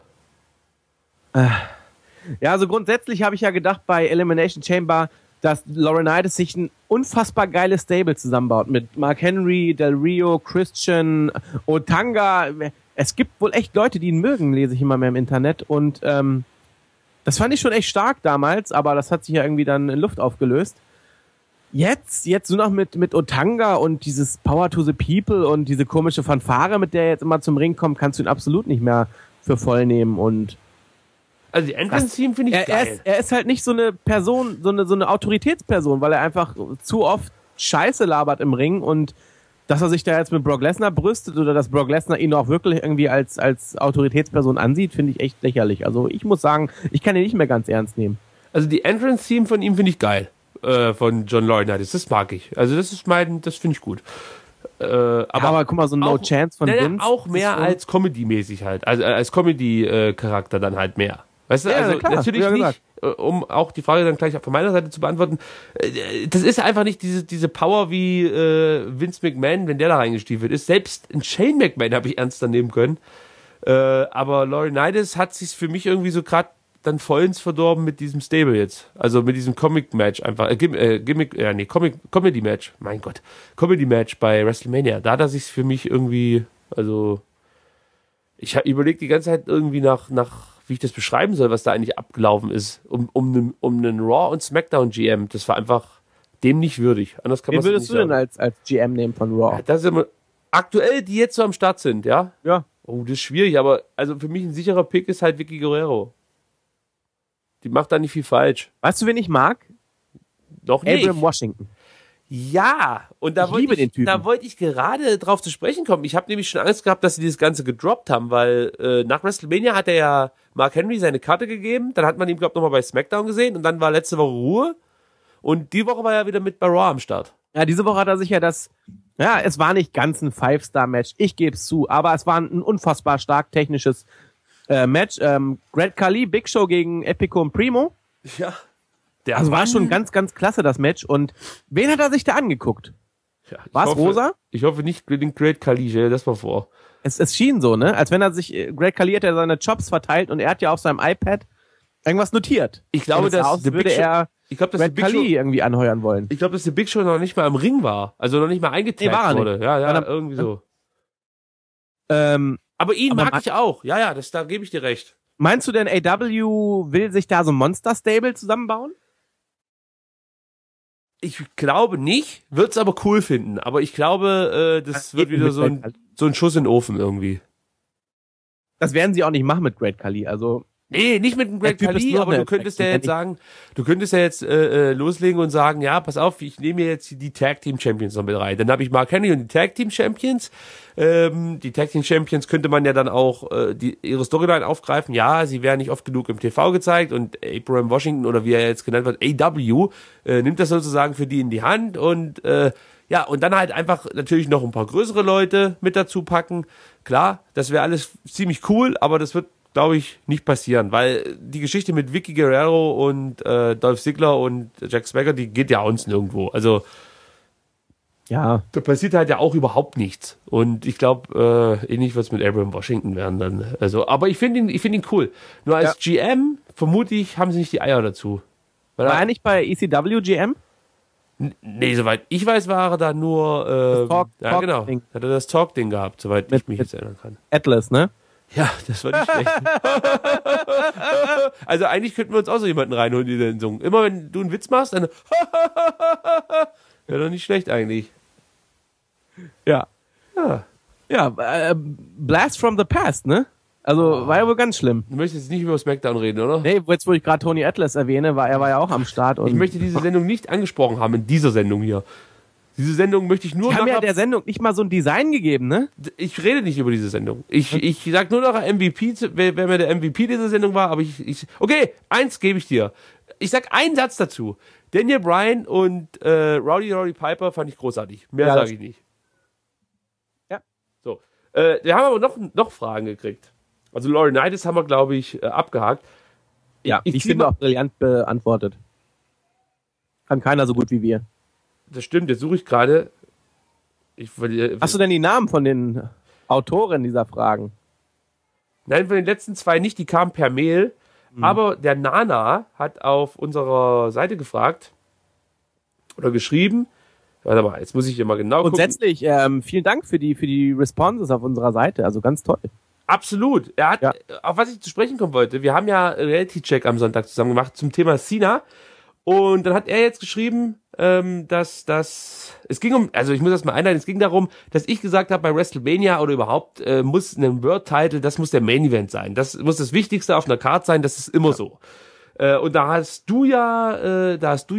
Ja, also grundsätzlich habe ich ja gedacht bei Elimination Chamber, dass Laurinaitis sich ein unfassbar geiles Stable zusammenbaut mit Mark Henry, Del Rio, Christian, Otanga. Es gibt wohl echt Leute, die ihn mögen, lese ich immer mehr im Internet. Und das fand ich schon echt stark damals, aber das hat sich ja irgendwie dann in Luft aufgelöst. Jetzt nur noch mit Otanga und dieses Power to the People und diese komische Fanfare, mit der er jetzt immer zum Ring kommt, kannst du ihn absolut nicht mehr für voll nehmen. Und Also die Entrance-Team finde ich geil. er ist halt nicht so eine Person, so eine Autoritätsperson, weil er einfach zu oft Scheiße labert im Ring und dass er sich da jetzt mit Brock Lesnar brüstet oder dass Brock Lesnar ihn auch wirklich irgendwie als Autoritätsperson ansieht, finde ich echt lächerlich. Also ich muss sagen, ich kann ihn nicht mehr ganz ernst nehmen. Also die Entrance-Team von ihm finde ich geil. Von John Laurinaitis. Das mag ich. Also das finde ich gut. Aber guck mal, so ein No auch- Chance von Nein, Vince. auch mehr ist so- als Comedy-mäßig halt. Also als Comedy-Charakter dann halt mehr. Weißt du, Ja, also na klar, natürlich wie nicht, gesagt. um auch die Frage dann gleich von meiner Seite zu beantworten, das ist einfach nicht diese Power wie Vince McMahon, wenn der da reingestiefelt ist. Selbst ein Shane McMahon habe ich ernster nehmen können. Aber Laurinaitis hat sich für mich irgendwie so gerade dann vollends verdorben mit diesem Stable jetzt. Also mit diesem Comic-Match einfach. Comedy-Match. Mein Gott. Comedy-Match bei WrestleMania. Da hat er sich für mich irgendwie, also ich überlege die ganze Zeit irgendwie nach wie ich das beschreiben soll, was da eigentlich abgelaufen ist. Um einen Raw und SmackDown GM. Das war einfach dem nicht würdig. Anders kann man Wen es würdest nicht du denn sagen. als GM nehmen von Raw? Ja, das ist immer, aktuell, die jetzt so am Start sind, ja? Ja. Oh, das ist schwierig, aber also für mich ein sicherer Pick ist halt Vicky Guerrero. Die macht da nicht viel falsch. Weißt du, wen ich mag? Noch nicht. Abram Washington. Ja, und da Ich liebe den Typen. wollte ich gerade drauf zu sprechen kommen. Ich habe nämlich schon Angst gehabt, dass sie dieses Ganze gedroppt haben, weil nach WrestleMania hat er ja Mark Henry seine Karte gegeben, dann hat man ihn, glaube ich, nochmal bei SmackDown gesehen und dann war letzte Woche Ruhe und die Woche war er wieder mit bei Raw am Start. Ja, diese Woche hat er sich ja es war nicht ganz ein 5-Star-Match, ich gebe es zu, aber es war ein unfassbar stark technisches Match. Great Khali, Big Show gegen Epico und Primo. Ja. Der Also war Mann- schon ganz, ganz klasse, das Match. Und wen hat er sich da angeguckt? Ja, ich War's hoffe- rosa? Ich hoffe nicht den Great Khali, stell dir das mal vor. Es schien so, ne? Als wenn er sich, Great Khali hat ja seine Jobs verteilt und er hat ja auf seinem iPad irgendwas notiert. Ich glaube, Und es sah dass aus, The Big würde Show- er Ich glaube, dass Great der Big Show, Khali irgendwie anheuern wollen. ich glaube, dass der Big Show noch nicht mal im Ring war, also noch nicht mal Nee, war eingetaggt er nicht. wurde. Ja, War er- irgendwie so. Ähm, Aber ihn Aber mag man- ich auch. Ja, da gebe ich dir recht. meinst du denn, AW will sich da so ein Monster-Stable zusammenbauen? Ich glaube nicht, würde es aber cool finden. Aber ich glaube, das wird wieder so ein Schuss in den Ofen irgendwie. Das werden sie auch nicht machen mit Great Khali. Also Nee, nicht mit dem Great Der Typ ist Khali, nur aber eine du könntest ja Attraction, jetzt sagen, du könntest ja jetzt loslegen und sagen, ja, pass auf, ich nehme mir jetzt die Tag Team Champions noch mit rein. Dann habe ich Mark Henry und die Tag Team Champions. Die Tag Team Champions könnte man ja dann auch ihre Storyline aufgreifen. Ja, sie werden nicht oft genug im TV gezeigt und Abraham Washington oder wie er jetzt genannt wird, AW, nimmt das sozusagen für die in die Hand und ja, und dann halt einfach natürlich noch ein paar größere Leute mit dazu packen. Klar, das wäre alles ziemlich cool, aber das wird, glaube ich, nicht passieren, weil die Geschichte mit Vicky Guerrero und Dolph Ziggler und Jack Swagger, die geht ja uns nirgendwo. Also Ja. da passiert halt ja auch überhaupt nichts. Und ich glaube, ähnlich wird es mit Abraham Washington werden dann. Also, aber ich finde ihn cool. Nur als GM, vermute ich, haben sie nicht die Eier dazu. Weil War er nicht bei ECW GM? Nee, soweit ich weiß, war er da nur ja, Talk genau. Ding. Hat er das Talk-Ding gehabt, soweit ich mich jetzt erinnern kann. Atlas, ne? Ja, das war nicht schlecht. Also eigentlich könnten wir uns auch so jemanden reinholen in die Sendung. Immer wenn du einen Witz machst, dann wäre doch nicht schlecht eigentlich. Ja. Ja. Ja, Blast from the Past, ne? Also war ja wohl ganz schlimm. Du möchtest jetzt nicht über SmackDown reden, oder? Nee, jetzt wo ich gerade Tony Atlas erwähne, er war ja auch am Start. Und Ich möchte diese Sendung nicht angesprochen haben in dieser Sendung hier. Diese Sendung möchte ich nur die haben ja nachher... der Sendung nicht mal so ein Design gegeben, ne? Ich rede nicht über diese Sendung. Ich sag nur nachher MVP, wer mir der MVP dieser Sendung war, aber okay, eins gebe ich dir. Ich sag einen Satz dazu. Daniel Bryan und Rowdy Piper fand ich großartig. Mehr Ja, sage ich nicht. Ja. So. Wir haben aber noch Fragen gekriegt. Also Laurinaitis haben wir, glaube ich, abgehakt. Ja, ich zieh finde mal- auch brillant beantwortet. Kann keiner so gut wie wir. Das stimmt, jetzt suche ich gerade. Hast du denn die Namen von den Autoren dieser Fragen? Nein, von den letzten zwei nicht, die kamen per Mail. Aber der Nana hat auf unserer Seite gefragt oder geschrieben. Warte mal, jetzt muss ich hier mal genau gucken. Grundsätzlich, vielen Dank für die Responses auf unserer Seite. Also ganz toll. Absolut. Er hat, Ja. auf was ich zu sprechen kommen wollte, wir haben ja Reality-Check am Sonntag zusammen gemacht zum Thema Cena. Und dann hat er jetzt geschrieben, dass es ging um, also ich muss das mal einleiten, es ging darum, dass ich gesagt habe, bei WrestleMania oder überhaupt muss ein World-Title, das muss der Main-Event sein. Das muss das Wichtigste auf einer Card sein, das ist immer so. Und da hast du ja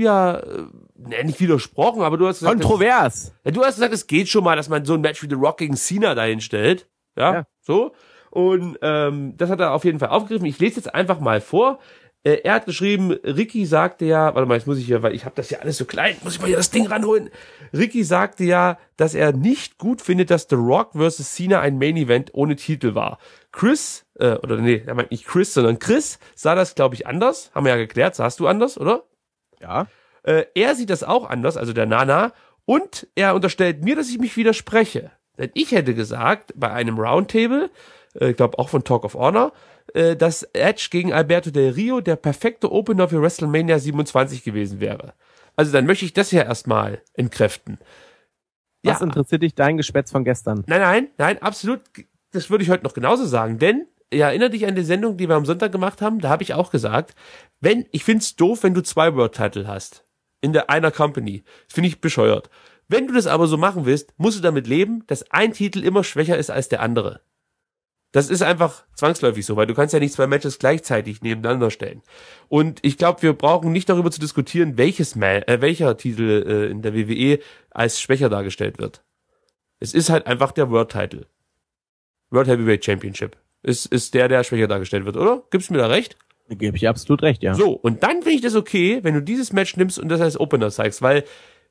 nicht widersprochen, aber du hast gesagt, Kontrovers. du hast gesagt, es geht schon mal, dass man so ein Match wie The Rock gegen Cena dahin stellt. Ja. So. Und das hat er auf jeden Fall aufgegriffen. Ich lese jetzt einfach mal vor. Er hat geschrieben, Ricky sagte ja, warte mal, jetzt muss ich hier, weil ich habe das ja alles so klein, muss ich mal hier das Ding ranholen. Ricky sagte ja, dass er nicht gut findet, dass The Rock vs. Cena ein Main Event ohne Titel war. Chris, er meint nicht Chris, sondern Chris sah das, glaube ich, anders. Haben wir ja geklärt, sahst du anders, oder? Ja. Er sieht das auch anders, also der Nana, und er unterstellt mir, dass ich mich widerspreche. Denn ich hätte gesagt, bei einem Roundtable, ich glaube auch von Talk of Honor, dass Edge gegen Alberto Del Rio der perfekte Opener für WrestleMania 27 gewesen wäre. Also dann möchte ich das ja erstmal entkräften. Was interessiert dich dein Geschwätz von gestern? Nein, absolut. Das würde ich heute noch genauso sagen. Denn, erinnere dich an die Sendung, die wir am Sonntag gemacht haben, da habe ich auch gesagt, ich find's doof, wenn du 2 World-Title hast. In einer Company. Das finde ich bescheuert. Wenn du das aber so machen willst, musst du damit leben, dass ein Titel immer schwächer ist als der andere. Das ist einfach zwangsläufig so, weil du kannst ja nicht 2 Matches gleichzeitig nebeneinander stellen. Und ich glaube, wir brauchen nicht darüber zu diskutieren, welcher Titel in der WWE als schwächer dargestellt wird. Es ist halt einfach der World Title. World Heavyweight Championship. Ist der schwächer dargestellt wird, oder? Gibst du mir da recht? Da gebe ich dir absolut recht, ja. So, und dann finde ich das okay, wenn du dieses Match nimmst und das als Opener zeigst, weil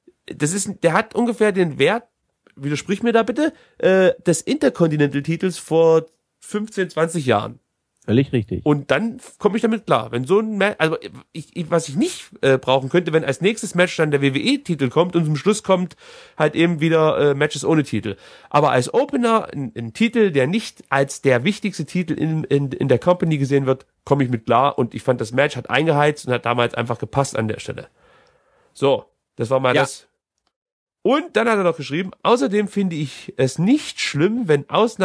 der hat ungefähr den Wert, widersprich mir da bitte, des Intercontinental-Titels vor 15, 20 Jahren. Völlig richtig. Und dann komme ich damit klar. Wenn so ein Match, also was ich nicht brauchen könnte, wenn als nächstes Match dann der WWE-Titel kommt und zum Schluss kommt halt eben wieder Matches ohne Titel. Aber als Opener ein Titel, der nicht als der wichtigste Titel in der Company gesehen wird, komme ich mit klar. Und ich fand, das Match hat eingeheizt und hat damals einfach gepasst an der Stelle. So, das war mal das. Und dann hat er noch geschrieben, außerdem finde ich es nicht schlimm, wenn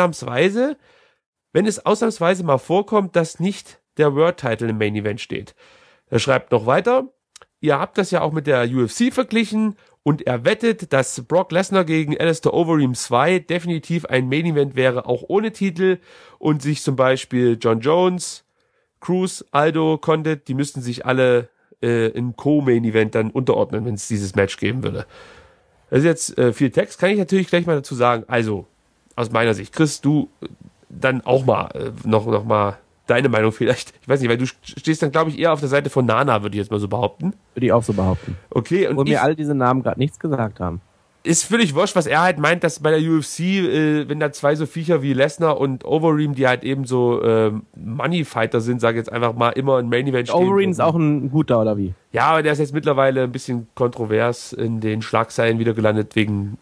es ausnahmsweise mal vorkommt, dass nicht der World Title im Main Event steht. Er schreibt noch weiter, ihr habt das ja auch mit der UFC verglichen und er wettet, dass Brock Lesnar gegen Alistair Overeem 2 definitiv ein Main Event wäre, auch ohne Titel, und sich zum Beispiel John Jones, Cruz, Aldo, Condit, die müssten sich alle im Co-Main-Event dann unterordnen, wenn es dieses Match geben würde. Das ist jetzt viel Text, kann ich natürlich gleich mal dazu sagen. Also, aus meiner Sicht, Chris, du dann auch mal noch mal deine Meinung vielleicht. Ich weiß nicht, weil du stehst dann, glaube ich, eher auf der Seite von Nana, würde ich jetzt mal so behaupten. Würde ich auch so behaupten. Okay, und Wo mir all diese Namen gerade nichts gesagt haben. ist völlig wurscht, was er halt meint, dass bei der UFC, wenn da zwei so Viecher wie Lesnar und Overeem, die halt eben so Money-Fighter sind, sage ich jetzt einfach mal, immer ein Main-Event stehen. Overeem ist auch ein guter, oder wie? Ja, aber der ist jetzt mittlerweile ein bisschen kontrovers in den Schlagzeilen wieder gelandet wegen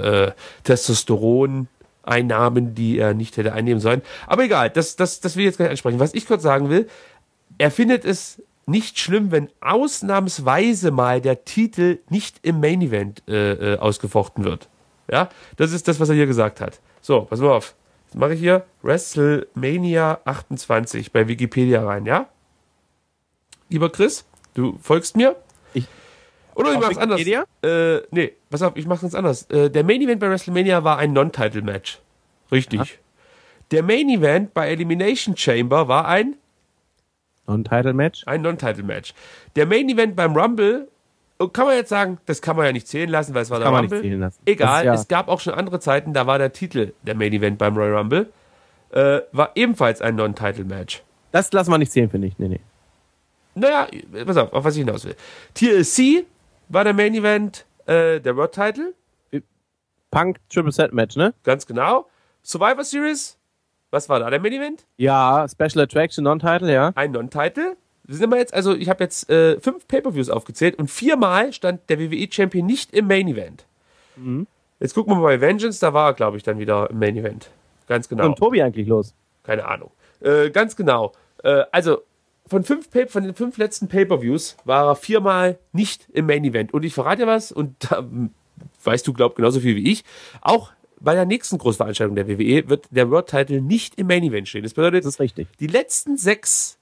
Testosteron-Einnahmen, die er nicht hätte einnehmen sollen. Aber egal, das will ich jetzt gar nicht ansprechen. Was ich kurz sagen will, er findet es nicht schlimm, wenn ausnahmsweise mal der Titel nicht im Main Event ausgefochten wird. Ja, das ist das, was er hier gesagt hat. So, pass mal auf. Jetzt mache ich hier WrestleMania 28 bei Wikipedia rein, ja? Lieber Chris, du folgst mir? Oder ich mach's anders. Nee, pass auf, ich mach's ganz anders. Der Main Event bei WrestleMania war ein Non-Title-Match. Richtig. Ja. Der Main Event bei Elimination Chamber war ein Non-Title-Match? Ein Non-Title-Match. Der Main-Event beim Rumble, kann man jetzt sagen, das kann man ja nicht zählen lassen, weil es war der Rumble. Kann man nicht zählen lassen. Egal, es gab auch schon andere Zeiten, da war der Titel der Main-Event beim Royal Rumble, war ebenfalls ein Non-Title-Match. Das lassen wir nicht zählen, finde ich. Nee. Naja, pass auf was ich hinaus will. TLC war der Main-Event, der World-Title. Punk Triple Set Match, ne? Ganz genau. Survivor Series, was war da der Main-Event? Ja, Special Attraction, Non-Title, ja. Ein Non-Title. Sind wir jetzt, also ich habe jetzt 5 Pay-Per-Views aufgezählt und 4-mal stand der WWE-Champion nicht im Main-Event. Mhm. Jetzt gucken wir mal bei Vengeance, da war er, glaube ich, dann wieder im Main-Event. Ganz genau. Und Tobi eigentlich los? Keine Ahnung. Ganz genau. Also von den 5 letzten Pay-Per-Views war er 4-mal nicht im Main-Event. Und ich verrate dir was, und da weißt du, glaub genauso viel wie ich, auch bei der nächsten Großveranstaltung der WWE wird der World Title nicht im Main Event stehen. Das bedeutet, das ist richtig. Die letzten sechs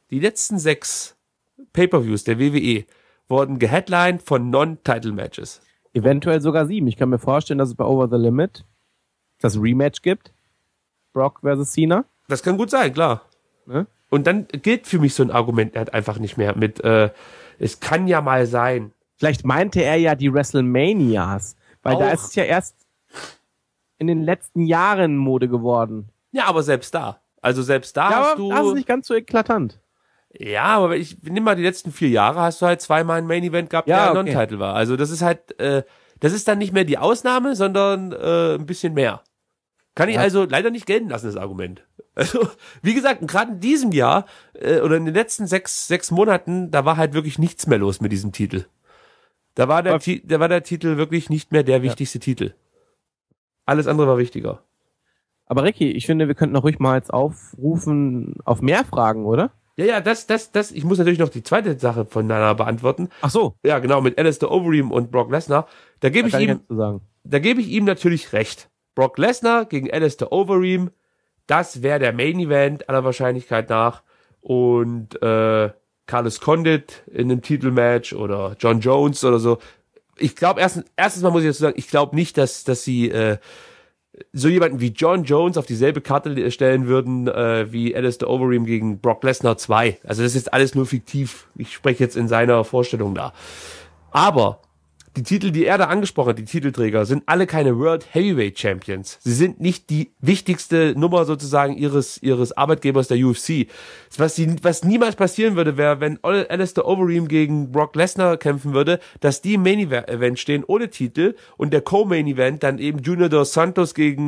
Pay-Per-Views der WWE wurden geheadlined von Non-Title-Matches. Eventuell sogar 7. Ich kann mir vorstellen, dass es bei Over the Limit das Rematch gibt. Brock versus Cena. Das kann gut sein, klar. Ne? Und dann gilt für mich so ein Argument halt einfach nicht mehr mit, es kann ja mal sein. Vielleicht meinte er ja die WrestleManias, weil da ist es ja erst in den letzten Jahren Mode geworden. Ja, aber selbst da. Also selbst da hast du... Das ist nicht ganz so eklatant. Ja, aber ich nimm mal die letzten 4 Jahre, hast du halt 2-mal ein Main Event gehabt, der Non-Title war. Also das ist halt, das ist dann nicht mehr die Ausnahme, sondern ein bisschen mehr. Kann ich also leider nicht gelten lassen, das Argument. Also, wie gesagt, gerade in diesem Jahr oder in den letzten 6 Monaten, da war halt wirklich nichts mehr los mit diesem Titel. Da war der Titel wirklich nicht mehr der wichtigste Titel. Alles andere war wichtiger. Aber Ricky, ich finde, wir könnten auch ruhig mal jetzt aufrufen auf mehr Fragen, oder? Ja, das, ich muss natürlich noch die zweite Sache von Nana beantworten. Ach so. Ja, genau, mit Alistair Overeem und Brock Lesnar. Da gebe ich ihm natürlich recht. Brock Lesnar gegen Alistair Overeem, das wäre der Main Event aller Wahrscheinlichkeit nach. Und Carlos Condit in einem Titelmatch oder John Jones oder so. Ich glaube, erstens mal muss ich dazu sagen, ich glaube nicht, dass sie so jemanden wie John Jones auf dieselbe Karte stellen würden wie Alistair Overeem gegen Brock Lesnar 2. Also das ist alles nur fiktiv. Ich spreche jetzt in seiner Vorstellung da. Aber die Titel, die er da angesprochen hat, die Titelträger, sind alle keine World Heavyweight Champions. Sie sind nicht die wichtigste Nummer sozusagen ihres Arbeitgebers der UFC. Was niemals passieren würde, wäre, wenn Alistair Overeem gegen Brock Lesnar kämpfen würde, dass die im Main Event stehen ohne Titel und der Co-Main Event dann eben Junior dos Santos gegen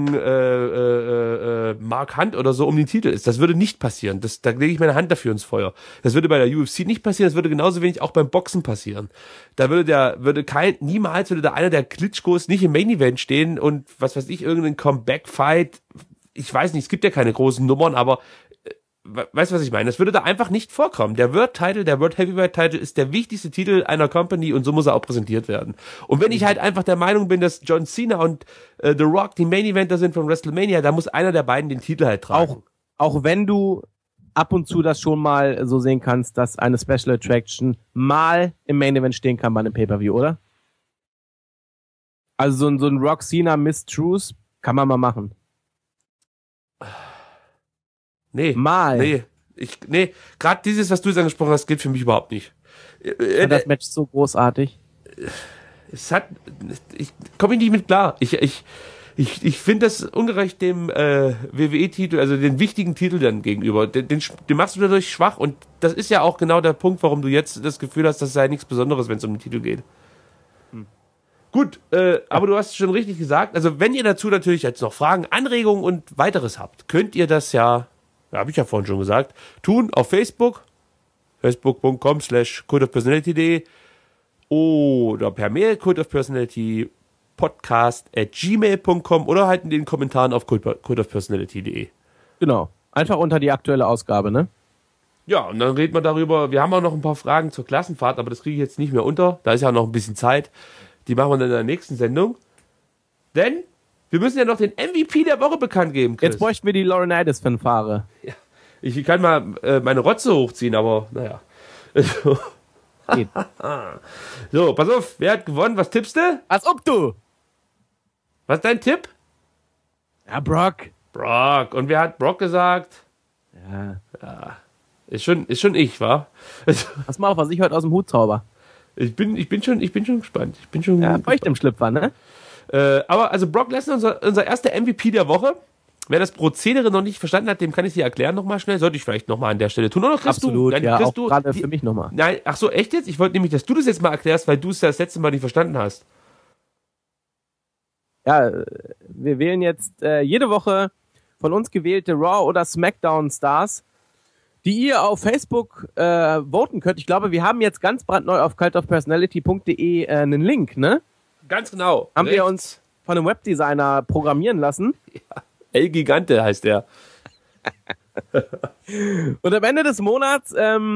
Mark Hunt oder so um den Titel ist. Das würde nicht passieren. Da lege ich meine Hand dafür ins Feuer. Das würde bei der UFC nicht passieren. Das würde genauso wenig auch beim Boxen passieren. Da niemals würde da einer der Klitschkos nicht im Main Event stehen und was weiß ich, irgendein Comeback-Fight. Ich weiß nicht, es gibt ja keine großen Nummern, aber weißt du, was ich meine? Das würde da einfach nicht vorkommen. Der World Heavyweight Title ist der wichtigste Titel einer Company und so muss er auch präsentiert werden. Und wenn ich halt einfach der Meinung bin, dass John Cena und The Rock die Main Eventer sind von WrestleMania, da muss einer der beiden den Titel halt tragen. Auch wenn du ab und zu das schon mal so sehen kannst, dass eine Special Attraction mal im Main Event stehen kann bei einem Pay-Per-View, oder? Also so ein Rock Cena Miss Truth kann man mal machen. Nee. Mal. Nee. Gerade dieses, was du jetzt angesprochen hast, gilt für mich überhaupt nicht. Ich fand das Match so großartig. Ich komme nicht mit klar. Ich finde das ungerecht dem WWE-Titel, also den wichtigen Titel dann gegenüber. Den machst du dadurch schwach und das ist ja auch genau der Punkt, warum du jetzt das Gefühl hast, das sei nichts Besonderes, wenn es um den Titel geht. Gut, aber du hast schon richtig gesagt, also wenn ihr dazu natürlich jetzt noch Fragen, Anregungen und weiteres habt, könnt ihr das ja, habe ich ja vorhin schon gesagt, tun auf Facebook, facebook.com/cultofpersonality.de oder per Mail cultofpersonalitypodcast@gmail.com oder halt in den Kommentaren auf cultofpersonality.de. Genau. Einfach unter die aktuelle Ausgabe, ne? Ja, und dann reden wir darüber, wir haben auch noch ein paar Fragen zur Klassenfahrt, aber das kriege ich jetzt nicht mehr unter, da ist ja noch ein bisschen Zeit. Die machen wir dann in der nächsten Sendung. Denn wir müssen ja noch den MVP der Woche bekannt geben, Chris. Jetzt bräuchten wir die Laurinaitis-Fanfare. Ja. Ich kann mal meine Rotze hochziehen, aber naja. Geht. So, pass auf, wer hat gewonnen? Was tippst du? Als ob du! Was ist dein Tipp? Ja, Brock. Brock. Und wer hat Brock gesagt? Ja. Ist schon ich, wa? Pass mal auf, was ich heute aus dem Hut zauber. Ich bin schon gespannt. Ich bin schon feucht im Schlüpfer, ne? Aber also Brock Lesnar, unser erster MVP der Woche. Wer das Prozedere noch nicht verstanden hat, dem kann ich dir erklären nochmal schnell. Sollte ich vielleicht nochmal an der Stelle tun. Oder kriegst Absolut, du? ja, kriegst auch gerade für mich nochmal. Nein, ach so, echt jetzt? Ich wollte nämlich, dass du das jetzt mal erklärst, weil du es das letzte Mal nicht verstanden hast. Ja, wir wählen jetzt jede Woche von uns gewählte Raw- oder Smackdown-Stars, die ihr auf Facebook voten könnt. Ich glaube, wir haben jetzt ganz brandneu auf cultofpersonality.de einen Link, ne? Ganz genau. Haben wir uns von einem Webdesigner programmieren lassen. Ja. El Gigante heißt er. Und am Ende des Monats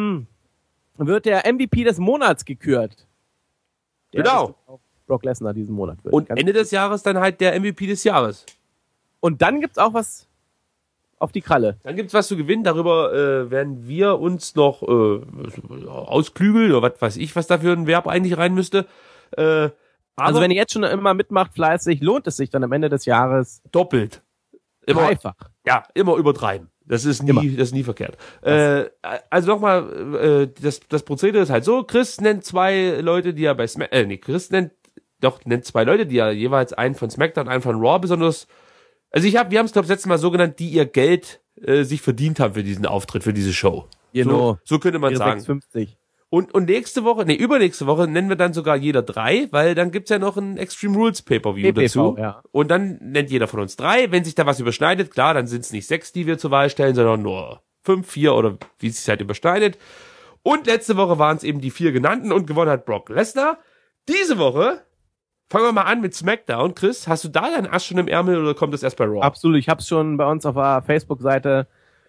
wird der MVP des Monats gekürt. Der Genau. auch Brock Lesnar diesen Monat wird. Und Ganz Ende des Jahres dann halt der MVP des Jahres. Und dann gibt's auch was auf die Kralle. Dann gibt's was zu gewinnen. Darüber werden wir uns noch ausklügeln oder was weiß ich, was da für ein Verb eigentlich rein müsste. Also wenn ihr jetzt schon immer mitmacht, fleißig, lohnt es sich dann am Ende des Jahres doppelt. Immer, dreifach. Ja, immer übertreiben. Das ist nie verkehrt. Also nochmal, das Prozedere ist halt so, Chris nennt zwei Leute, die er bei Chris nennt zwei Leute, die er jeweils einen von SmackDown, einen von Raw besonders, also wir haben es glaube ich letztes Mal so genannt, die ihr Geld sich verdient haben für diesen Auftritt, für diese Show. Genau. So könnte man sagen. 6,50. Und übernächste Woche nennen wir dann sogar jeder 3, weil dann gibt's ja noch ein Extreme Rules Pay-Per-View dazu. Ja. Und dann nennt jeder von uns 3. Wenn sich da was überschneidet, klar, dann sind es nicht 6, die wir zur Wahl stellen, sondern nur 5, 4 oder wie es sich halt überschneidet. Und letzte Woche waren es eben die 4 genannten und gewonnen hat Brock Lesnar. Diese Woche fangen wir mal an mit SmackDown. Chris, hast du da deinen Ass schon im Ärmel oder kommt das erst bei Raw? Absolut, ich hab's schon bei uns auf der Facebook-Seite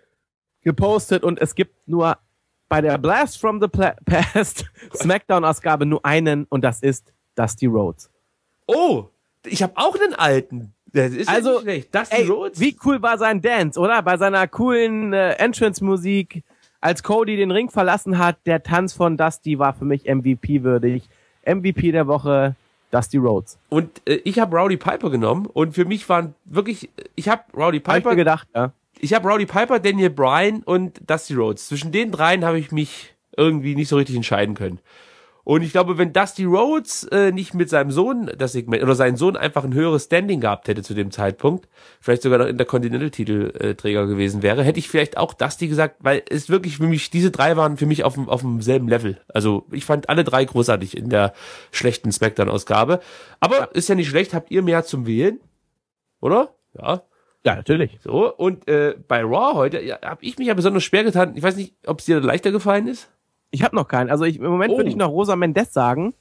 gepostet und es gibt nur bei der Blast from the Past Smackdown-Ausgabe nur einen und das ist Dusty Rhodes. Oh, ich habe auch einen alten. Das ist also, nicht schlecht. Dusty Rhodes. Wie cool war sein Dance, oder? Bei seiner coolen Entrance-Musik, als Cody den Ring verlassen hat, der Tanz von Dusty war für mich MVP-würdig. MVP der Woche, Dusty Rhodes. Und ich habe Rowdy Piper genommen und für mich waren wirklich, ich habe Rowdy Piper Hab ich mir gedacht, ja. Ich habe Rowdy Piper, Daniel Bryan und Dusty Rhodes. Zwischen den dreien habe ich mich irgendwie nicht so richtig entscheiden können. Und ich glaube, wenn Dusty Rhodes nicht mit seinem Sohn das Segment oder sein Sohn einfach ein höheres Standing gehabt hätte zu dem Zeitpunkt, vielleicht sogar noch Intercontinental-Titelträger gewesen wäre, hätte ich vielleicht auch Dusty gesagt, weil es wirklich für mich, diese 3 waren für mich auf dem selben Level. Also ich fand alle 3 großartig in der schlechten Smackdown-Ausgabe. Aber ist ja nicht schlecht, habt ihr mehr zum Wählen? Oder? Ja. Ja, natürlich. So, und bei Raw heute habe ich mich ja besonders schwer getan. Ich weiß nicht, ob es dir leichter gefallen ist. Ich habe noch keinen. Also im Moment würde ich noch Rosa Mendes sagen,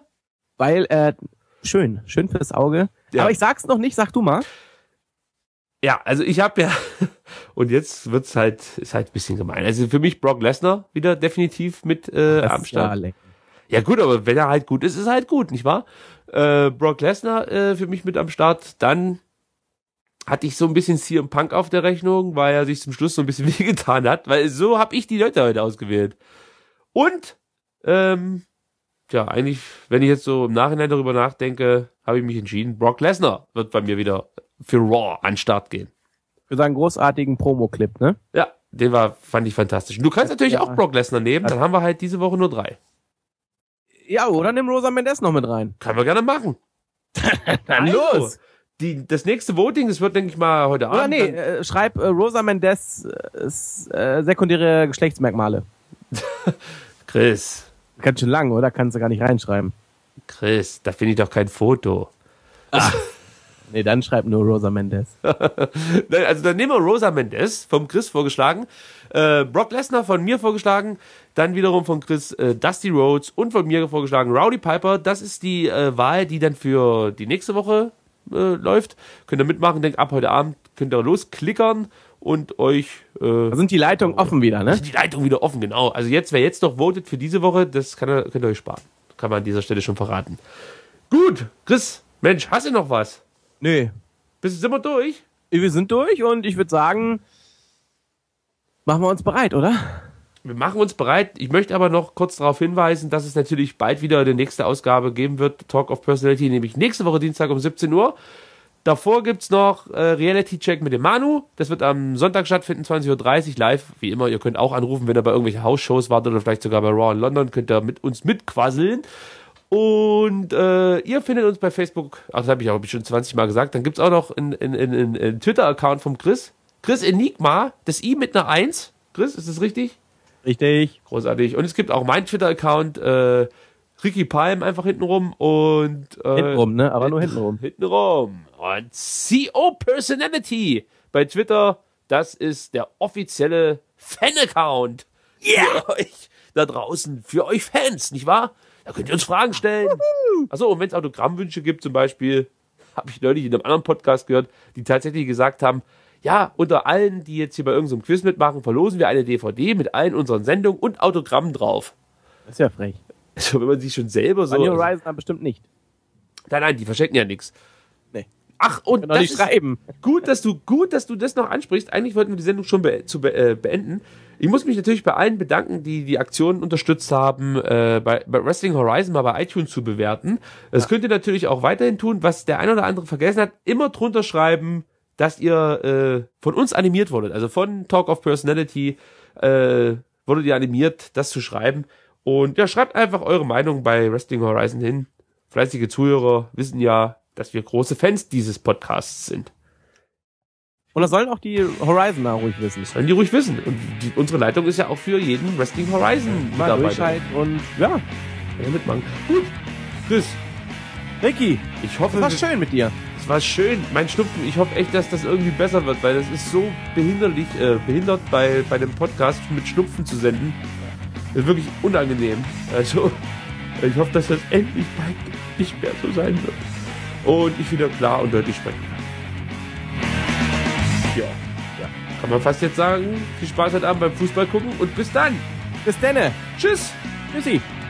weil schön fürs Auge. Ja. Aber ich sag's noch nicht, sag du mal. Ja, also ich habe ja und jetzt ist halt ein bisschen gemein. Also für mich Brock Lesnar wieder definitiv mit am Start. Ja gut, aber wenn er halt gut ist, ist er halt gut, nicht wahr? Brock Lesnar für mich mit am Start. Dann hatte ich so ein bisschen CM Punk auf der Rechnung, weil er sich zum Schluss so ein bisschen wehgetan hat, weil so habe ich die Leute heute ausgewählt. Und, eigentlich, wenn ich jetzt so im Nachhinein darüber nachdenke, habe ich mich entschieden, Brock Lesnar wird bei mir wieder für Raw an den Start gehen. Für seinen großartigen Promo-Clip, ne? Ja, fand ich fantastisch. Und du kannst natürlich auch Brock Lesnar nehmen, dann haben wir halt diese Woche nur 3. Ja, oder nimm Rosa Mendes noch mit rein. Können wir gerne machen. Dann los! Das nächste Voting, das wird, denke ich mal, heute Oder Abend. schreib Rosa Mendes sekundäre Geschlechtsmerkmale. Chris, Ganz schön lang, oder? Kannst du gar nicht reinschreiben. da finde ich doch kein Foto. Nee, dann schreib nur Rosa Mendes. Also dann nehmen wir Rosa Mendes vom Chris vorgeschlagen, Brock Lesnar von mir vorgeschlagen, dann wiederum von Chris Dusty Rhodes und von mir vorgeschlagen Rowdy Piper. Das ist die Wahl, die dann für die nächste Woche läuft. Könnt ihr mitmachen, denkt ab heute Abend, könnt ihr losklickern und euch... Da sind die Leitungen offen wieder, ne? Die Leitung wieder offen, genau. Also wer jetzt noch votet für diese Woche, das könnt ihr euch sparen. Kann man an dieser Stelle schon verraten. Gut, Chris, Mensch, hast du noch was? Nee. Sind wir durch? Wir sind durch und ich würde sagen, machen wir uns bereit, oder? Wir machen uns bereit. Ich möchte aber noch kurz darauf hinweisen, dass es natürlich bald wieder eine nächste Ausgabe geben wird, Talk of Personality, nämlich nächste Woche Dienstag um 17 Uhr. Davor gibt's noch Reality Check mit dem Manu. Das wird am Sonntag stattfinden, 20.30 Uhr live. Wie immer, ihr könnt auch anrufen, wenn ihr bei irgendwelchen Hausshows wartet oder vielleicht sogar bei Raw in London, könnt ihr mit uns mitquasseln. Und ihr findet uns bei Facebook, das habe ich auch schon 20 Mal gesagt, dann gibt's auch noch einen Twitter-Account vom Chris. Chris Enigma, das I mit einer 1. Chris, ist das richtig? Richtig. Großartig. Und es gibt auch meinen Twitter-Account, Ricky Palm einfach hintenrum und Hintenrum, ne? Aber nur hintenrum. Hintenrum. Und CO Personality bei Twitter, das ist der offizielle Fan-Account. Für euch da draußen, für euch Fans, nicht wahr? Da könnt ihr uns Fragen stellen. Achso, und wenn es Autogrammwünsche gibt zum Beispiel, habe ich neulich in einem anderen Podcast gehört, die tatsächlich gesagt haben, ja, unter allen, die jetzt hier bei irgendeinem Quiz mitmachen, verlosen wir eine DVD mit allen unseren Sendungen und Autogrammen drauf. Das ist ja frech. Also, wenn man sich schon selber so... New Horizon bestimmt nicht. Nein, die verschenken ja nichts. Nee. Ach, und Können doch nicht schreiben. Gut, dass du das noch ansprichst. Eigentlich wollten wir die Sendung schon beenden. Ich muss mich natürlich bei allen bedanken, die die Aktion unterstützt haben, bei Wrestling Horizon mal bei iTunes zu bewerten. Das könnt ihr natürlich auch weiterhin tun. Was der ein oder andere vergessen hat, immer drunter schreiben, dass ihr von uns animiert wurdet. Also von Talk of Personality wurdet ihr animiert, das zu schreiben. Und ja, schreibt einfach eure Meinung bei Wrestling Horizon hin. Fleißige Zuhörer wissen ja, dass wir große Fans dieses Podcasts sind. Und das sollen auch die Horizoner ruhig wissen. Sollen die ruhig wissen. Und unsere Leitung ist ja auch für jeden Wrestling Horizon Mal Durchschalt und ja. Ja, mitmachen. Gut. Chris. Ricky, Ich hoffe, das war schön mit dir. es war schön. Mein Schnupfen, ich hoffe echt, dass das irgendwie besser wird, weil das ist so behindert bei dem Podcast mit Schnupfen zu senden. Das ist wirklich unangenehm. Also, ich hoffe, dass das endlich bald nicht mehr so sein wird. Und ich wieder klar und deutlich sprechen kann. Ja. Kann man fast jetzt sagen, viel Spaß heute Abend beim Fußball gucken und bis dann. Bis denne. Tschüss. Tschüssi.